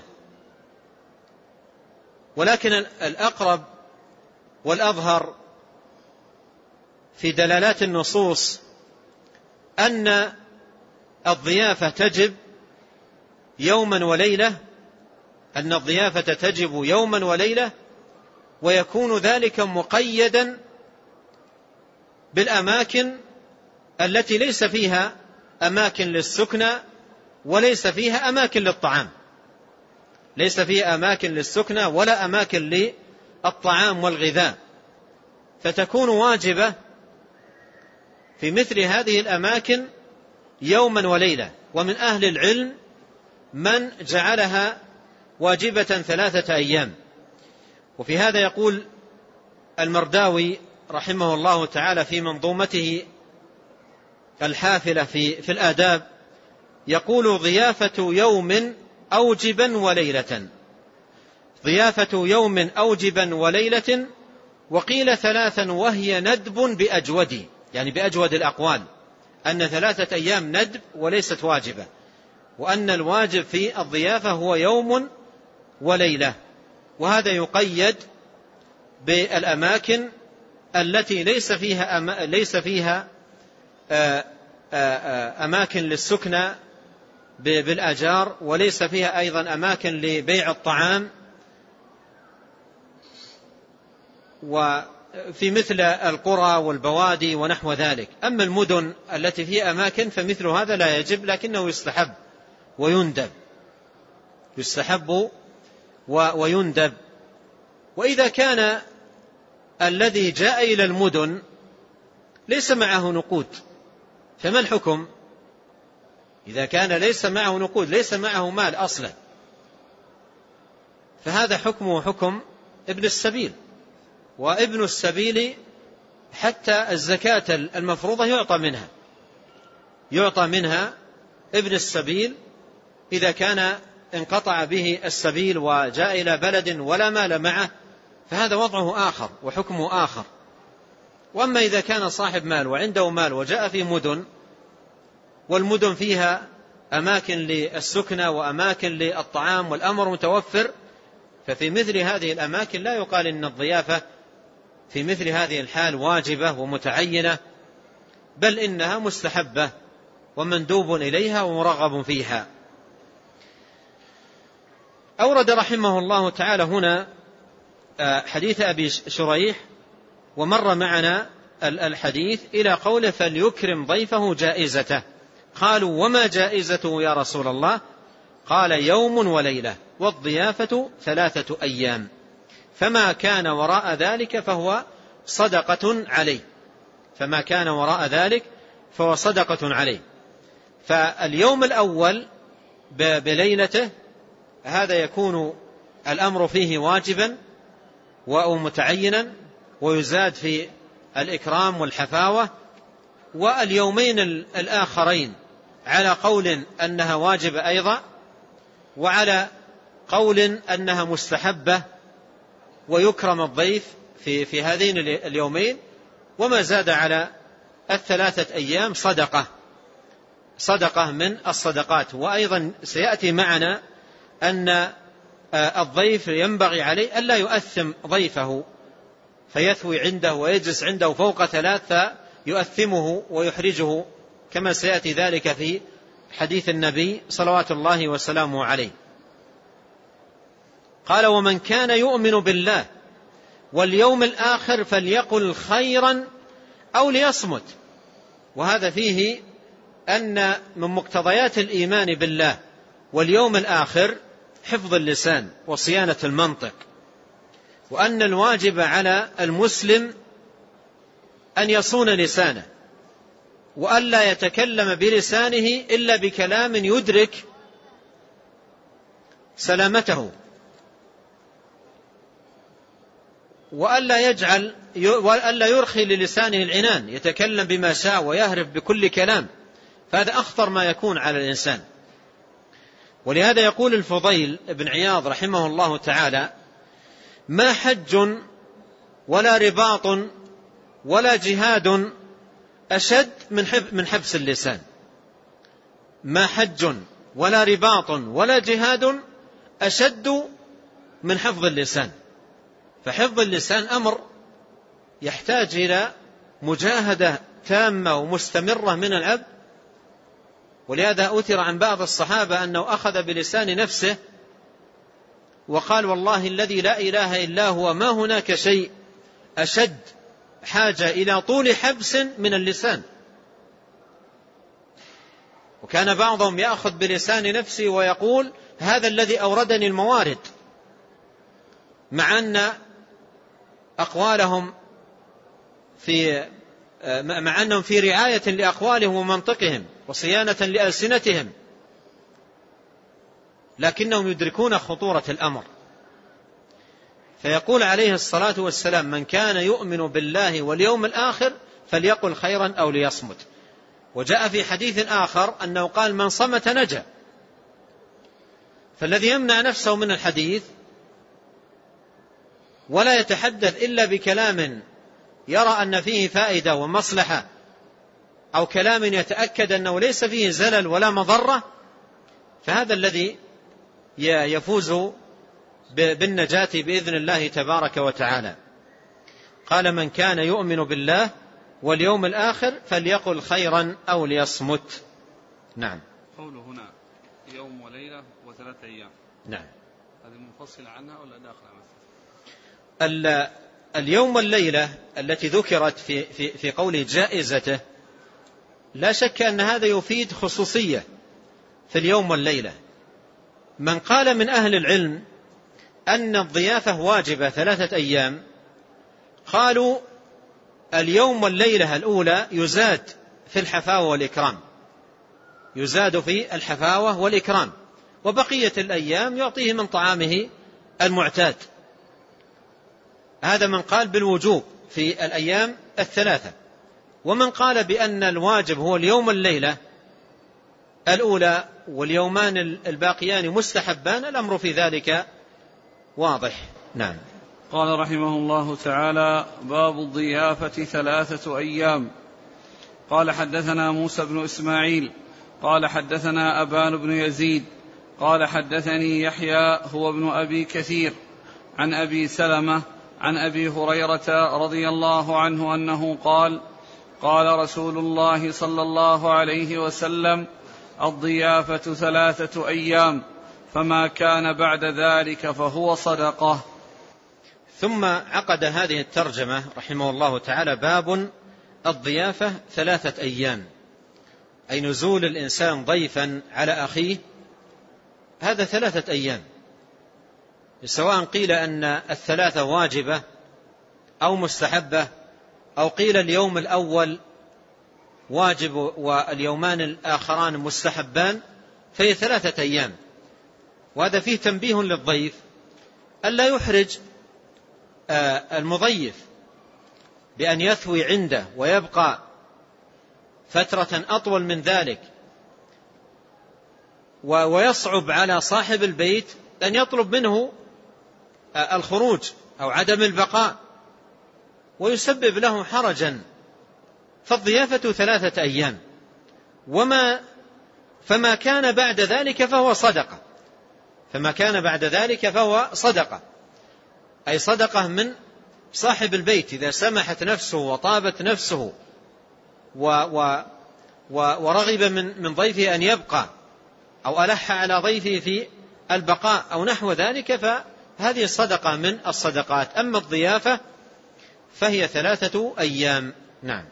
S2: ولكن الأقرب والأظهر في دلالات النصوص أن الضيافة تجب يوما وليلة، أن الضيافة تجب يوما وليلة، ويكون ذلك مقيدا بالأماكن التي ليس فيها أماكن للسكنى وليس فيها أماكن للطعام، ليس فيها أماكن للسكنى ولا أماكن للطعام والغذاء، فتكون واجبة في مثل هذه الأماكن يوما وليلة. ومن أهل العلم من جعلها واجبة ثلاثة أيام. وفي هذا يقول المرداوي رحمه الله تعالى في منظومته الحافلة في, في الآداب، يقول: ضيافة يوم أوجبا وليلة، ضيافة يوم أوجبا وليلة. وقيل ثلاثا وهي ندب بأجود، يعني بأجود الأقوال، أن ثلاثة أيام ندب وليست واجبة، وأن الواجب في الضيافة هو يوم وليلة. وهذا يقيد بالأماكن التي ليس فيها أما ليس فيها أماكن للسكنى بالأجار، وليس فيها أيضا أماكن لبيع الطعام، وفي مثل القرى والبوادي ونحو ذلك. أما المدن التي فيها أماكن فمثل هذا لا يجب، لكنه يستحب ويندب، يستحب ويندب. وإذا كان الذي جاء إلى المدن ليس معه نقود فما الحكم؟ إذا كان ليس معه نقود، ليس معه مال أصلا، فهذا حكمه حكم ابن السبيل. وابن السبيل حتى الزكاة المفروضة يعطى منها، يعطى منها ابن السبيل إذا كان انقطع به السبيل وجاء إلى بلد ولا مال معه فهذا وضعه آخر وحكمه آخر. وأما إذا كان صاحب مال وعنده مال وجاء في مدن والمدن فيها أماكن للسكنة وأماكن للطعام والأمر متوفر، ففي مثل هذه الأماكن لا يقال إن الضيافة في مثل هذه الحال واجبة ومتعينة، بل إنها مستحبة ومندوب إليها ومرغب فيها. أورد رحمه الله تعالى هنا حديث أبي شريح، ومر معنا الحديث إلى قوله فليكرم ضيفه جائزته. قالوا وما جائزته يا رسول الله؟ قال يوم وليلة والضيافة ثلاثة أيام، فما كان وراء ذلك فهو صدقة عليه، فما كان وراء ذلك فهو صدقة عليه. فاليوم الأول بليلته هذا يكون الأمر فيه واجبا ومتعينا ويزاد في الإكرام والحفاوة، واليومين الآخرين على قول أنها واجبة أيضا، وعلى قول أنها مستحبة ويكرم الضيف في, في هذين اليومين، وما زاد على الثلاثة أيام صدقة صدقة من الصدقات. وأيضا سيأتي معنا أن الضيف ينبغي عليه ألا يؤثم ضيفه فيثوي عنده ويجلس عنده فوق ثلاثة يؤثمه ويحرجه، كما سيأتي ذلك في حديث النبي صلوات الله وسلامه عليه. قال ومن كان يؤمن بالله واليوم الآخر فليقل خيرا أو ليصمت. وهذا فيه أن من مقتضيات الإيمان بالله واليوم الآخر حفظ اللسان وصيانة المنطق، وأن الواجب على المسلم أن يصون لسانه وألا يتكلم بلسانه إلا بكلام يدرك سلامته، وألا يجعل وألا يرخي للسانه العنان يتكلم بما شاء ويهرف بكل كلام، فهذا أخطر ما يكون على الإنسان. ولهذا يقول الفضيل بن عياض رحمه الله تعالى ما حج ولا رباط ولا جهاد أشد من حبس اللسان. ما حج ولا رباط ولا جهاد أشد من حفظ اللسان. فحفظ اللسان أمر يحتاج إلى مجاهدة تامة ومستمرة من العبد. ولهذا أثر عن بعض الصحابة أنه أخذ بلسان نفسه وقال والله الذي لا إله إلا هو ما هناك شيء أشد حاجة إلى طول حبس من اللسان. وكان بعضهم يأخذ بلسان نفسه ويقول هذا الذي أوردني الموارد، مع أن أقوالهم في مع أنهم في رعاية لأقوالهم ومنطقهم وصيانة لألسنتهم، لكنهم يدركون خطورة الأمر. فيقول عليه الصلاة والسلام من كان يؤمن بالله واليوم الآخر فليقل خيرا أو ليصمت. وجاء في حديث آخر أنه قال من صمت نجا. فالذي يمنع نفسه من الحديث ولا يتحدث إلا بكلام يرى أن فيه فائدة ومصلحة، أو كلام يتأكد أنه ليس فيه زلل ولا مضرة، فهذا الذي يفوز بالنجاة بإذن الله تبارك وتعالى. قال من كان يؤمن بالله واليوم الآخر فليقل خيرا أو ليصمت. نعم.
S1: قوله هنا يوم وليلة وثلاثة أيام،
S2: نعم،
S1: هذه منفصلة عنها ولا داخلها؟
S2: اليوم والليلة التي ذكرت في, في, في قول جائزته لا شك أن هذا يفيد خصوصية في اليوم والليلة. من قال من أهل العلم أن الضيافة واجبة ثلاثة أيام قالوا اليوم والليلة الأولى يزاد في الحفاوة والإكرام، يزاد في الحفاوة والإكرام، وبقية الأيام يعطيه من طعامه المعتاد. هذا من قال بالوجوب في الأيام الثلاثة. ومن قال بأن الواجب هو اليوم والليلة الأولى واليومان الباقيان مستحبان الأمر في ذلك واضح. نعم.
S1: قال رحمه الله تعالى: باب الضيافة ثلاثة أيام. قال حدثنا موسى بن إسماعيل قال حدثنا أبان بن يزيد قال حدثني يحيى هو ابن أبي كثير عن أبي سلمة عن أبي هريرة رضي الله عنه أنه قال: قال رسول الله صلى الله عليه وسلم: الضيافة ثلاثة أيام، فما كان بعد ذلك فهو صدقة.
S2: ثم عقد هذه الترجمة رحمه الله تعالى: باب الضيافة ثلاثة أيام، أي نزول الإنسان ضيفا على أخيه هذا ثلاثة أيام، سواء قيل أن الثلاثة واجبة أو مستحبة، أو قيل اليوم الأول واجب واليومان الآخران مستحبان، فهي ثلاثة أيام. وهذا فيه تنبيه للضيف ألا يحرج المضيف بأن يثوي عنده ويبقى فترة أطول من ذلك، ويصعب على صاحب البيت أن يطلب منه الخروج أو عدم البقاء ويسبب له حرجا. فالضيافة ثلاثة أيام، وما فما كان بعد ذلك فهو صدقة. فما كان بعد ذلك فهو صدقة، أي صدقة من صاحب البيت إذا سمحت نفسه وطابت نفسه و و و ورغب من من ضيفه أن يبقى، أو ألح على ضيفه في البقاء أو نحو ذلك، فهذه الصدقة من الصدقات. أما الضيافة فهي ثلاثة أيام. نعم.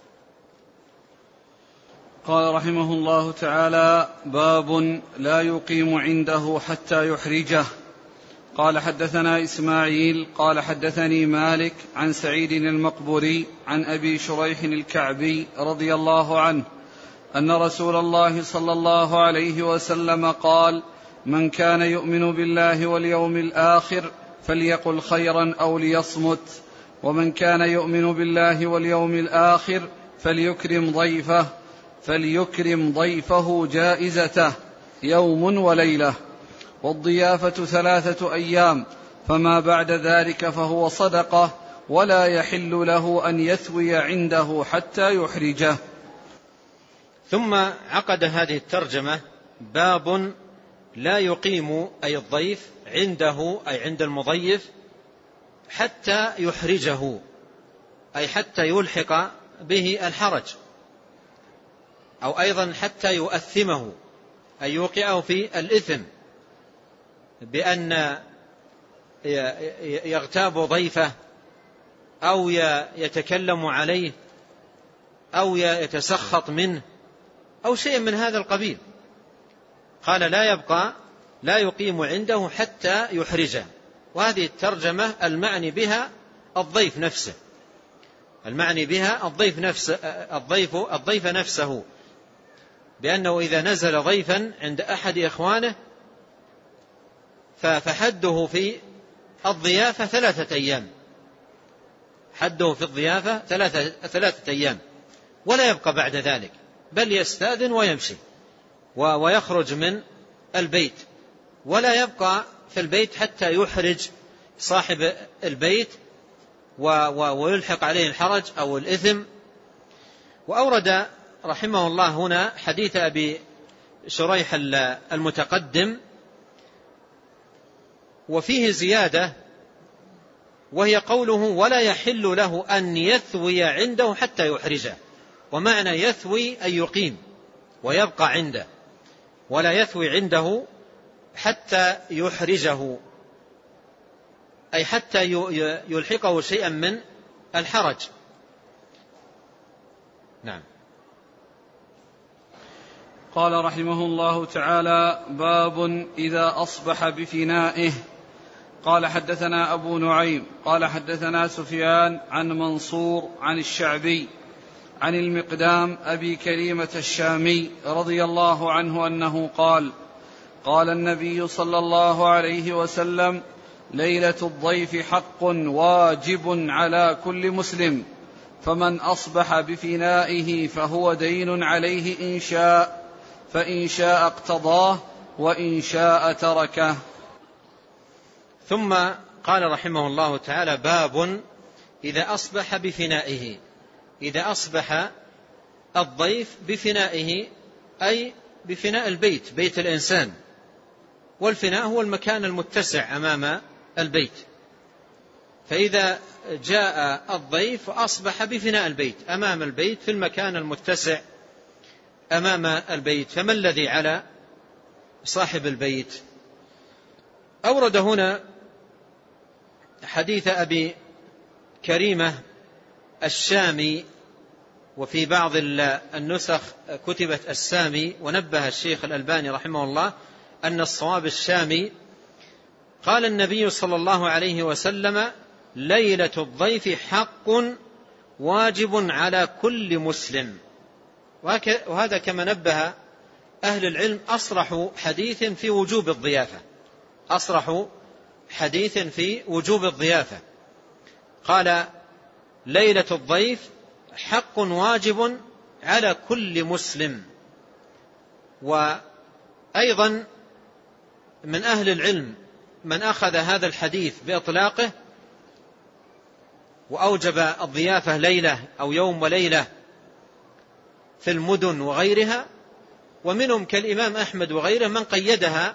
S1: قال رحمه الله تعالى: باب لا يقيم عنده حتى يحرجه. قال حدثنا إسماعيل قال حدثني مالك عن سعيد المقبري عن أبي شريح الكعبي رضي الله عنه أن رسول الله صلى الله عليه وسلم قال: من كان يؤمن بالله واليوم الآخر فليقل خيرا أو ليصمت، ومن كان يؤمن بالله واليوم الآخر فليكرم ضيفه فليكرم ضيفه جائزته يوم وليلة. والضيافة ثلاثة أيام، فما بعد ذلك فهو صدقة، ولا يحل له أن يثوي عنده حتى يحرجه.
S2: ثم عقد هذه الترجمة: باب لا يقيم أي الضيف عنده، أي عند المضيف، حتى يحرجه، أي حتى يلحق به الحرج، أو أيضا حتى يؤثمه، أي يوقعه في الإثم بأن يغتاب ضيفه أو يتكلم عليه أو يتسخط منه أو شيء من هذا القبيل. قال: لا يبقى لا يقيم عنده حتى يحرجه. وهذه الترجمة المعني بها الضيف نفسه، المعني بها الضيف نفسه الضيف الضيف نفسه بأنه إذا نزل ضيفا عند أحد إخوانه فحده في الضيافة ثلاثة أيام، حده في الضيافة ثلاثة, ثلاثة أيام، ولا يبقى بعد ذلك، بل يستأذن ويمشي ويخرج من البيت، ولا يبقى في البيت حتى يحرج صاحب البيت ويلحق عليه الحرج أو الإثم. وأورد رحمه الله هنا حديث أبي شريح المتقدم، وفيه زيادة، وهي قوله: ولا يحل له أن يثوي عنده حتى يحرجه. ومعنى يثوي أن يقيم ويبقى عنده، ولا يثوي عنده حتى يحرجه، أي حتى يلحقه شيئا من الحرج. نعم.
S1: قال رحمه الله تعالى: باب إذا أصبح بفنائه. قال حدثنا أبو نعيم قال حدثنا سفيان عن منصور عن الشعبي عن المقدام أبي كريمة الشامي رضي الله عنه أنه قال: قال النبي صلى الله عليه وسلم: ليلة الضيف حق واجب على كل مسلم، فمن أصبح بفنائه فهو دين عليه إن شاء، فإن شاء اقتضاه وإن شاء تركه.
S2: ثم قال رحمه الله تعالى: باب إذا أصبح بفنائه. إذا أصبح الضيف بفنائه أي بفناء البيت، بيت الإنسان، والفناء هو المكان المتسع أمام البيت. فإذا جاء الضيف أصبح بفناء البيت، أمام البيت، في المكان المتسع أمام البيت، فما الذي على صاحب البيت؟ أورد هنا حديث أبي كريمة الشامي، وفي بعض النسخ كتبت السامي، ونبه الشيخ الألباني رحمه الله أن الصواب الشامي. قال النبي صلى الله عليه وسلم: ليلة الضيف حق واجب على كل مسلم. وهذا كما نبه أهل العلم أصرح حديث في وجوب الضيافة، أصرح حديث في وجوب الضيافة. قال: ليلة الضيف حق واجب على كل مسلم. وأيضا من أهل العلم من أخذ هذا الحديث بإطلاقه وأوجب الضيافة ليلة أو يوم وليلة في المدن وغيرها، ومنهم كالإمام أحمد وغيره من قيدها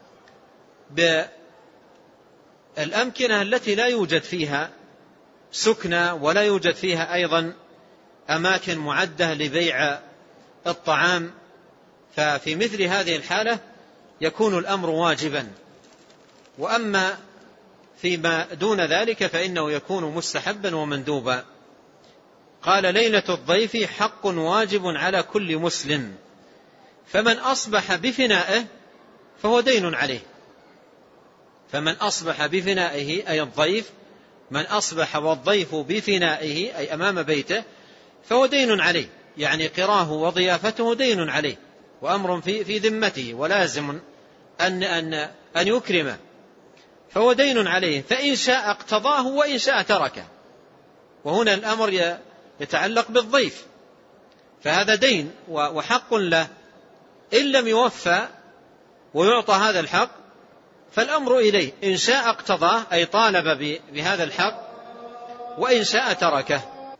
S2: بالأمكنة التي لا يوجد فيها سكنى ولا يوجد فيها أيضا أماكن معدة لبيع الطعام. ففي مثل هذه الحالة يكون الأمر واجبا، وأما فيما دون ذلك فإنه يكون مستحبا ومندوبا. قال: ليلة الضيف حق واجب على كل مسلم، فمن أصبح بفنائه فهو دين عليه. فمن أصبح بفنائه أي الضيف، من أصبح والضيف بفنائه أي أمام بيته فهو دين عليه، يعني قراه وضيافته دين عليه، وأمر في في ذمته، ولازم أن أن أن يكرمه، فهو دين عليه. فإن شاء اقتضاه وإن شاء تركه. وهنا الأمر يتعلق بالضيف، فهذا دين وحق له، إن لم يوفى ويعطى هذا الحق فالأمر إليه، إن شاء اقتضاه أي طالب بهذا الحق، وإن شاء تركه.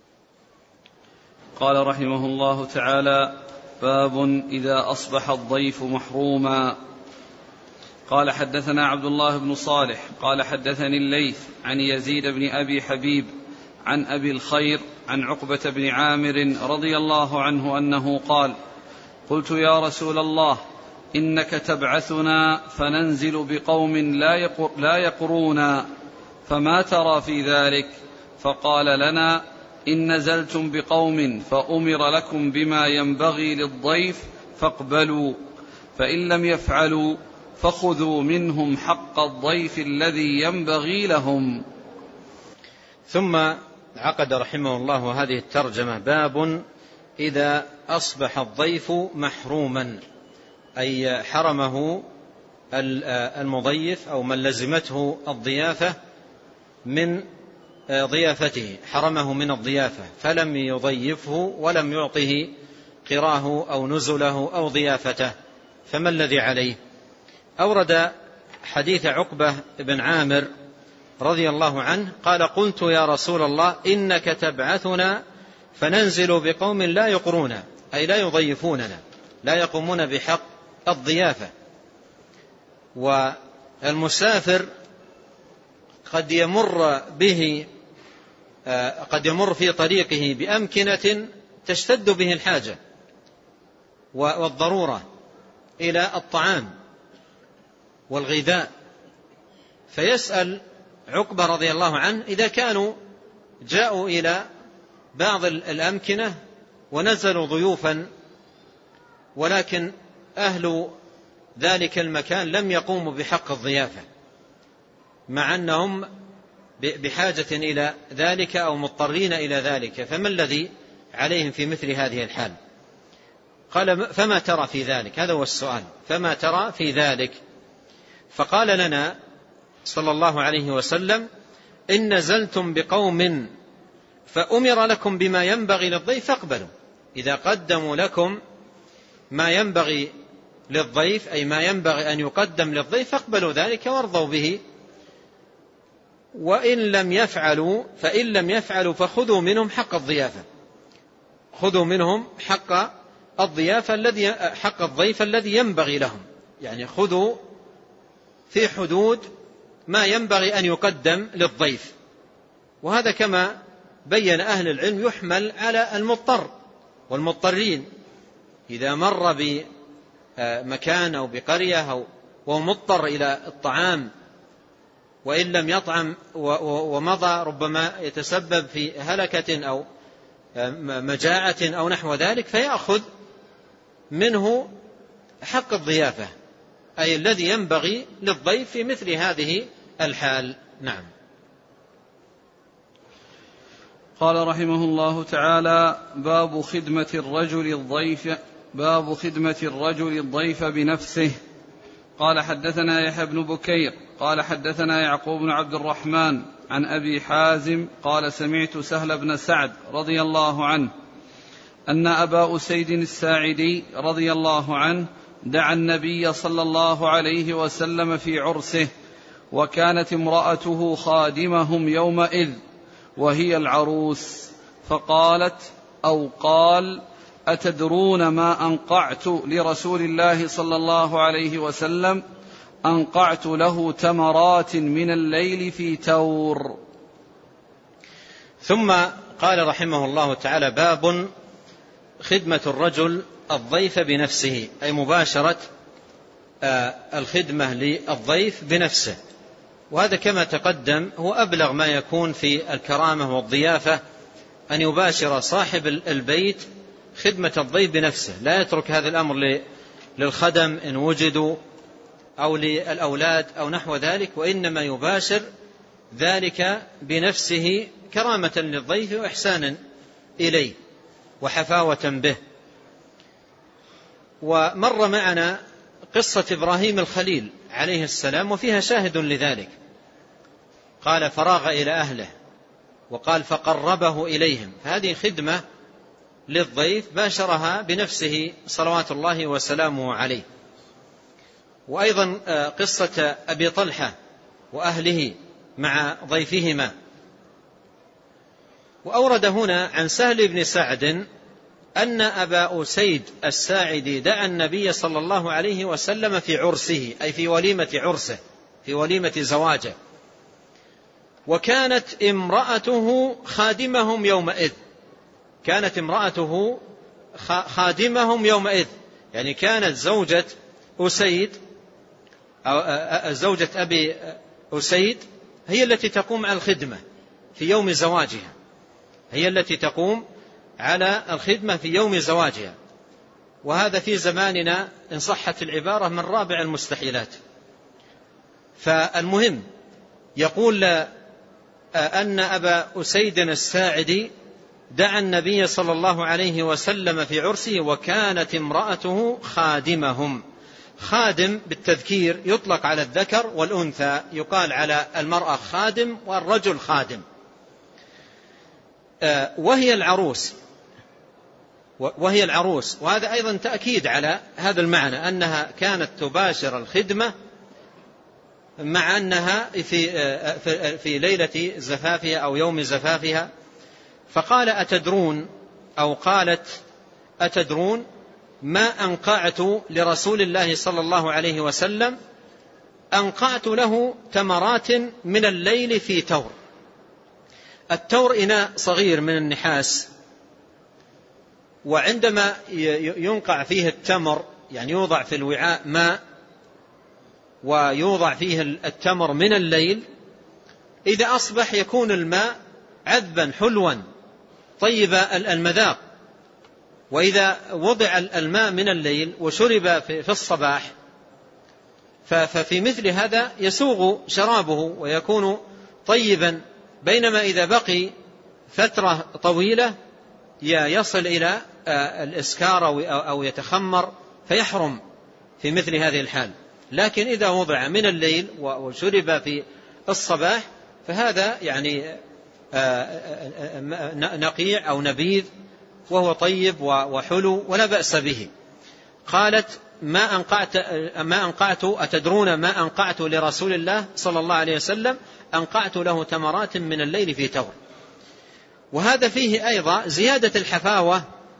S1: قال رحمه الله تعالى: باب إذا أصبح الضيف محروما. قال: حدثنا عبد الله بن صالح قال حدثني الليث عن يزيد بن أبي حبيب عن أبي الخير عن عقبة بن عامر رضي الله عنه أنه قال: قلت يا رسول الله إنك تبعثنا فننزل بقوم لا يقرونا، فما ترى في ذلك؟ فقال لنا: إن نزلتم بقوم فأمر لكم بما ينبغي للضيف فاقبلوا، فإن لم يفعلوا فخذوا منهم حق الضيف الذي ينبغي لهم.
S2: ثم عقد رحمه الله هذه الترجمة: باب إذا أصبح الضيف محروما، أي حرمه المضيف أو من لزمته الضيافة من ضيافته، حرمه من الضيافة فلم يضيفه ولم يعطه قراه أو نزله أو ضيافته، فما الذي عليه؟ أورد حديث عقبة بن عامر رضي الله عنه قال: قلت يا رسول الله إنك تبعثنا فننزل بقوم لا يقرون، أي لا يضيفوننا، لا يقومون بحق الضيافة. والمسافر قد يمر به قد يمر في طريقه بأمكنة تشتد به الحاجة والضرورة إلى الطعام والغذاء، فيسأل عقبة رضي الله عنه إذا كانوا جاءوا إلى بعض الأمكنة ونزلوا ضيوفا، ولكن أهل ذلك المكان لم يقوموا بحق الضيافة مع أنهم بحاجة إلى ذلك أو مضطرين إلى ذلك، فما الذي عليهم في مثل هذه الحال؟ قال: فما ترى في ذلك؟ هذا هو السؤال، فما ترى في ذلك؟ فقال لنا صلى الله عليه وسلم: إن نزلتم بقوم فأمر لكم بما ينبغي للضيف فاقبلوا. إذا قدموا لكم ما ينبغي للضيف أي ما ينبغي أن يقدم للضيف فاقبلوا ذلك وارضوا به، وإن لم يفعلوا فإن لم يفعلوا فخذوا منهم حق الضيافة، خذوا منهم حق الضيافة الذي حق الضيف الذي ينبغي لهم، يعني خذوا في حدود ما ينبغي أن يقدم للضيف. وهذا كما بين أهل العلم يحمل على المضطر والمضطرين، إذا مر بمكان أو بقرية أو وهو مضطر إلى الطعام وإن لم يطعم ومضى ربما يتسبب في هلكة أو مجاعة أو نحو ذلك، فيأخذ منه حق الضيافة أي الذي ينبغي للضيف في مثل هذه الحال. نعم.
S1: قال رحمه الله تعالى: باب خدمة الرجل الضيف باب خدمة الرجل الضيف بنفسه. قال حدثنا يحيى بن بكير قال حدثنا يعقوب بن عبد الرحمن عن أبي حازم قال سمعت سهل بن سعد رضي الله عنه أن أبا أسيد الساعدي رضي الله عنه دعا النبي صلى الله عليه وسلم في عرسه، وكانت امرأته خادمهم يومئذ وهي العروس، فقالت أو قال: أتدرون ما أنقعت لرسول الله صلى الله عليه وسلم؟ أنقعت له تمرات من الليل في تور.
S2: ثم قال رحمه الله تعالى: باب خدمة الرجل الضيف بنفسه، أي مباشرة الخدمة للضيف بنفسه. وهذا كما تقدم هو أبلغ ما يكون في الكرامة والضيافة، أن يباشر صاحب البيت خدمة الضيف بنفسه، لا يترك هذا الأمر للخدم إن وجدوا أو للأولاد أو نحو ذلك، وإنما يباشر ذلك بنفسه كرامة للضيف وإحسانا إليه وحفاوة به. ومر معنا قصة إبراهيم الخليل عليه السلام وفيها شاهد لذلك، قال: فراغ إلى أهله، وقال: فقربه إليهم. هذه خدمة للضيف باشرها بنفسه صلوات الله وسلامه عليه. وأيضا قصة أبي طلحة وأهله مع ضيفهما. وأورد هنا عن سهل بن سعد أن أبا أسيد الساعدي دعا النبي صلى الله عليه وسلم في عرسه، أي في وليمة عرسه، في وليمة زواجه، وكانت امرأته خادمهم يومئذ. كانت امرأته خادمهم يومئذ، يعني كانت زوجة أسيد أو زوجة أبي أسيد هي التي تقوم على الخدمة في يوم زواجها، هي التي تقوم على الخدمة في يوم زواجها. وهذا في زماننا إن صحت العبارة من رابع المستحيلات. فالمهم يقول أن أبا أسيد الساعدي دعا النبي صلى الله عليه وسلم في عرسه، وكانت امرأته خادمهم. خادم بالتذكير يطلق على الذكر والأنثى، يقال على المرأة خادم والرجل خادم. وهي العروس وهي العروس وهذا أيضا تأكيد على هذا المعنى، أنها كانت تباشر الخدمة مع أنها في في ليلة زفافها أو يوم زفافها. فقال: أتدرون أو قالت: أتدرون ما أنقعت لرسول الله صلى الله عليه وسلم؟ أنقعت له تمرات من الليل في تور. التور إناء صغير من النحاس، وعندما ينقع فيه التمر، يعني يوضع في الوعاء ماء ويوضع فيه التمر من الليل، إذا أصبح يكون الماء عذبا حلوا طيب المذاق. وإذا وضع الماء من الليل وشرب في الصباح ففي مثل هذا يسوغ شرابه ويكون طيبا، بينما إذا بقي فترة طويلة يصل إلى الإسكار أو يتخمر فيحرم في مثل هذه الحال. لكن إذا وضع من الليل وشرب في الصباح فهذا يعني نقيع أو نبيذ وهو طيب وحلو ولا بأس به. قالت: ما أنقعت, ما أنقعت أتدرون ما أنقعت لرسول الله صلى الله عليه وسلم؟ أنقعت له تمرات من الليل في تور. وهذا فيه أيضا زيادة الحفاوة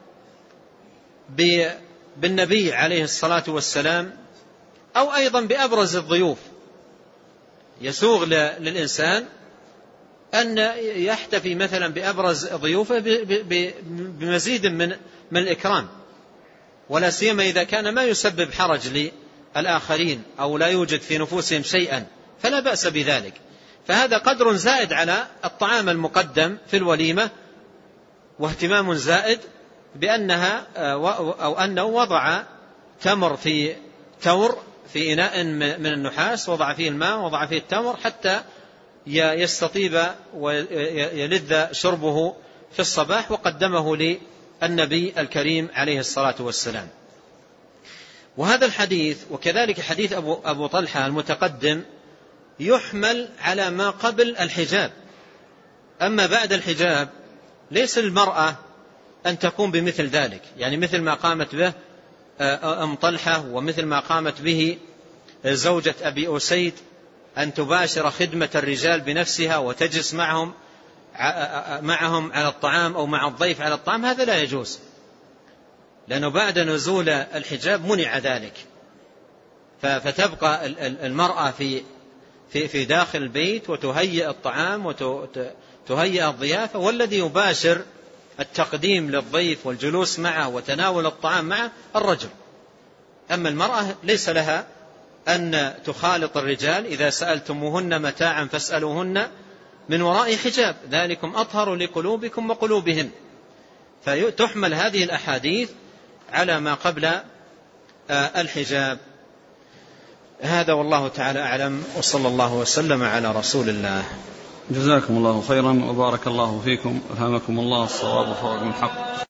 S2: بالنبي عليه الصلاة والسلام، أو أيضا بأبرز الضيوف. يسوغ للإنسان أن يحتفي مثلا بأبرز ضيوفه بمزيد من من الإكرام، ولا سيما إذا كان ما يسبب حرج للآخرين أو لا يوجد في نفوسهم شيئا فلا بأس بذلك. فهذا قدر زائد على الطعام المقدم في الوليمة، واهتمام زائد بأنها أو أنه وضع تمر في تور في إناء من النحاس، وضع فيه الماء وضع فيه التمر حتى يستطيب ويلذ شربه في الصباح، وقدمه للنبي الكريم عليه الصلاة والسلام. وهذا الحديث وكذلك حديث أبو, أبو طلحة المتقدم يحمل على ما قبل الحجاب. أما بعد الحجاب ليس المرأة أن تقوم بمثل ذلك، يعني مثل ما قامت به أم طلحة ومثل ما قامت به زوجة أبي أسيد، أن تباشر خدمة الرجال بنفسها وتجلس معهم معهم على الطعام أو مع الضيف على الطعام. هذا لا يجوز، لأنه بعد نزول الحجاب منع ذلك. فتبقى المرأة في في في داخل البيت وتهيئ الطعام وتهيئ الضيافة، والذي يباشر التقديم للضيف والجلوس معه وتناول الطعام معه الرجل. أما المرأة ليس لها أن تخالط الرجال. إذا سألتموهن متاعا فاسألوهن من وراء حجاب ذلكم أطهر لقلوبكم وقلوبهن. فتحمل هذه الأحاديث على ما قبل الحجاب. هذا والله تعالى أعلم، وصلى الله وسلم على رسول الله.
S1: جزاكم الله خيرا وبارك الله فيكم، ألهمكم الله الصواب وفرج من حق.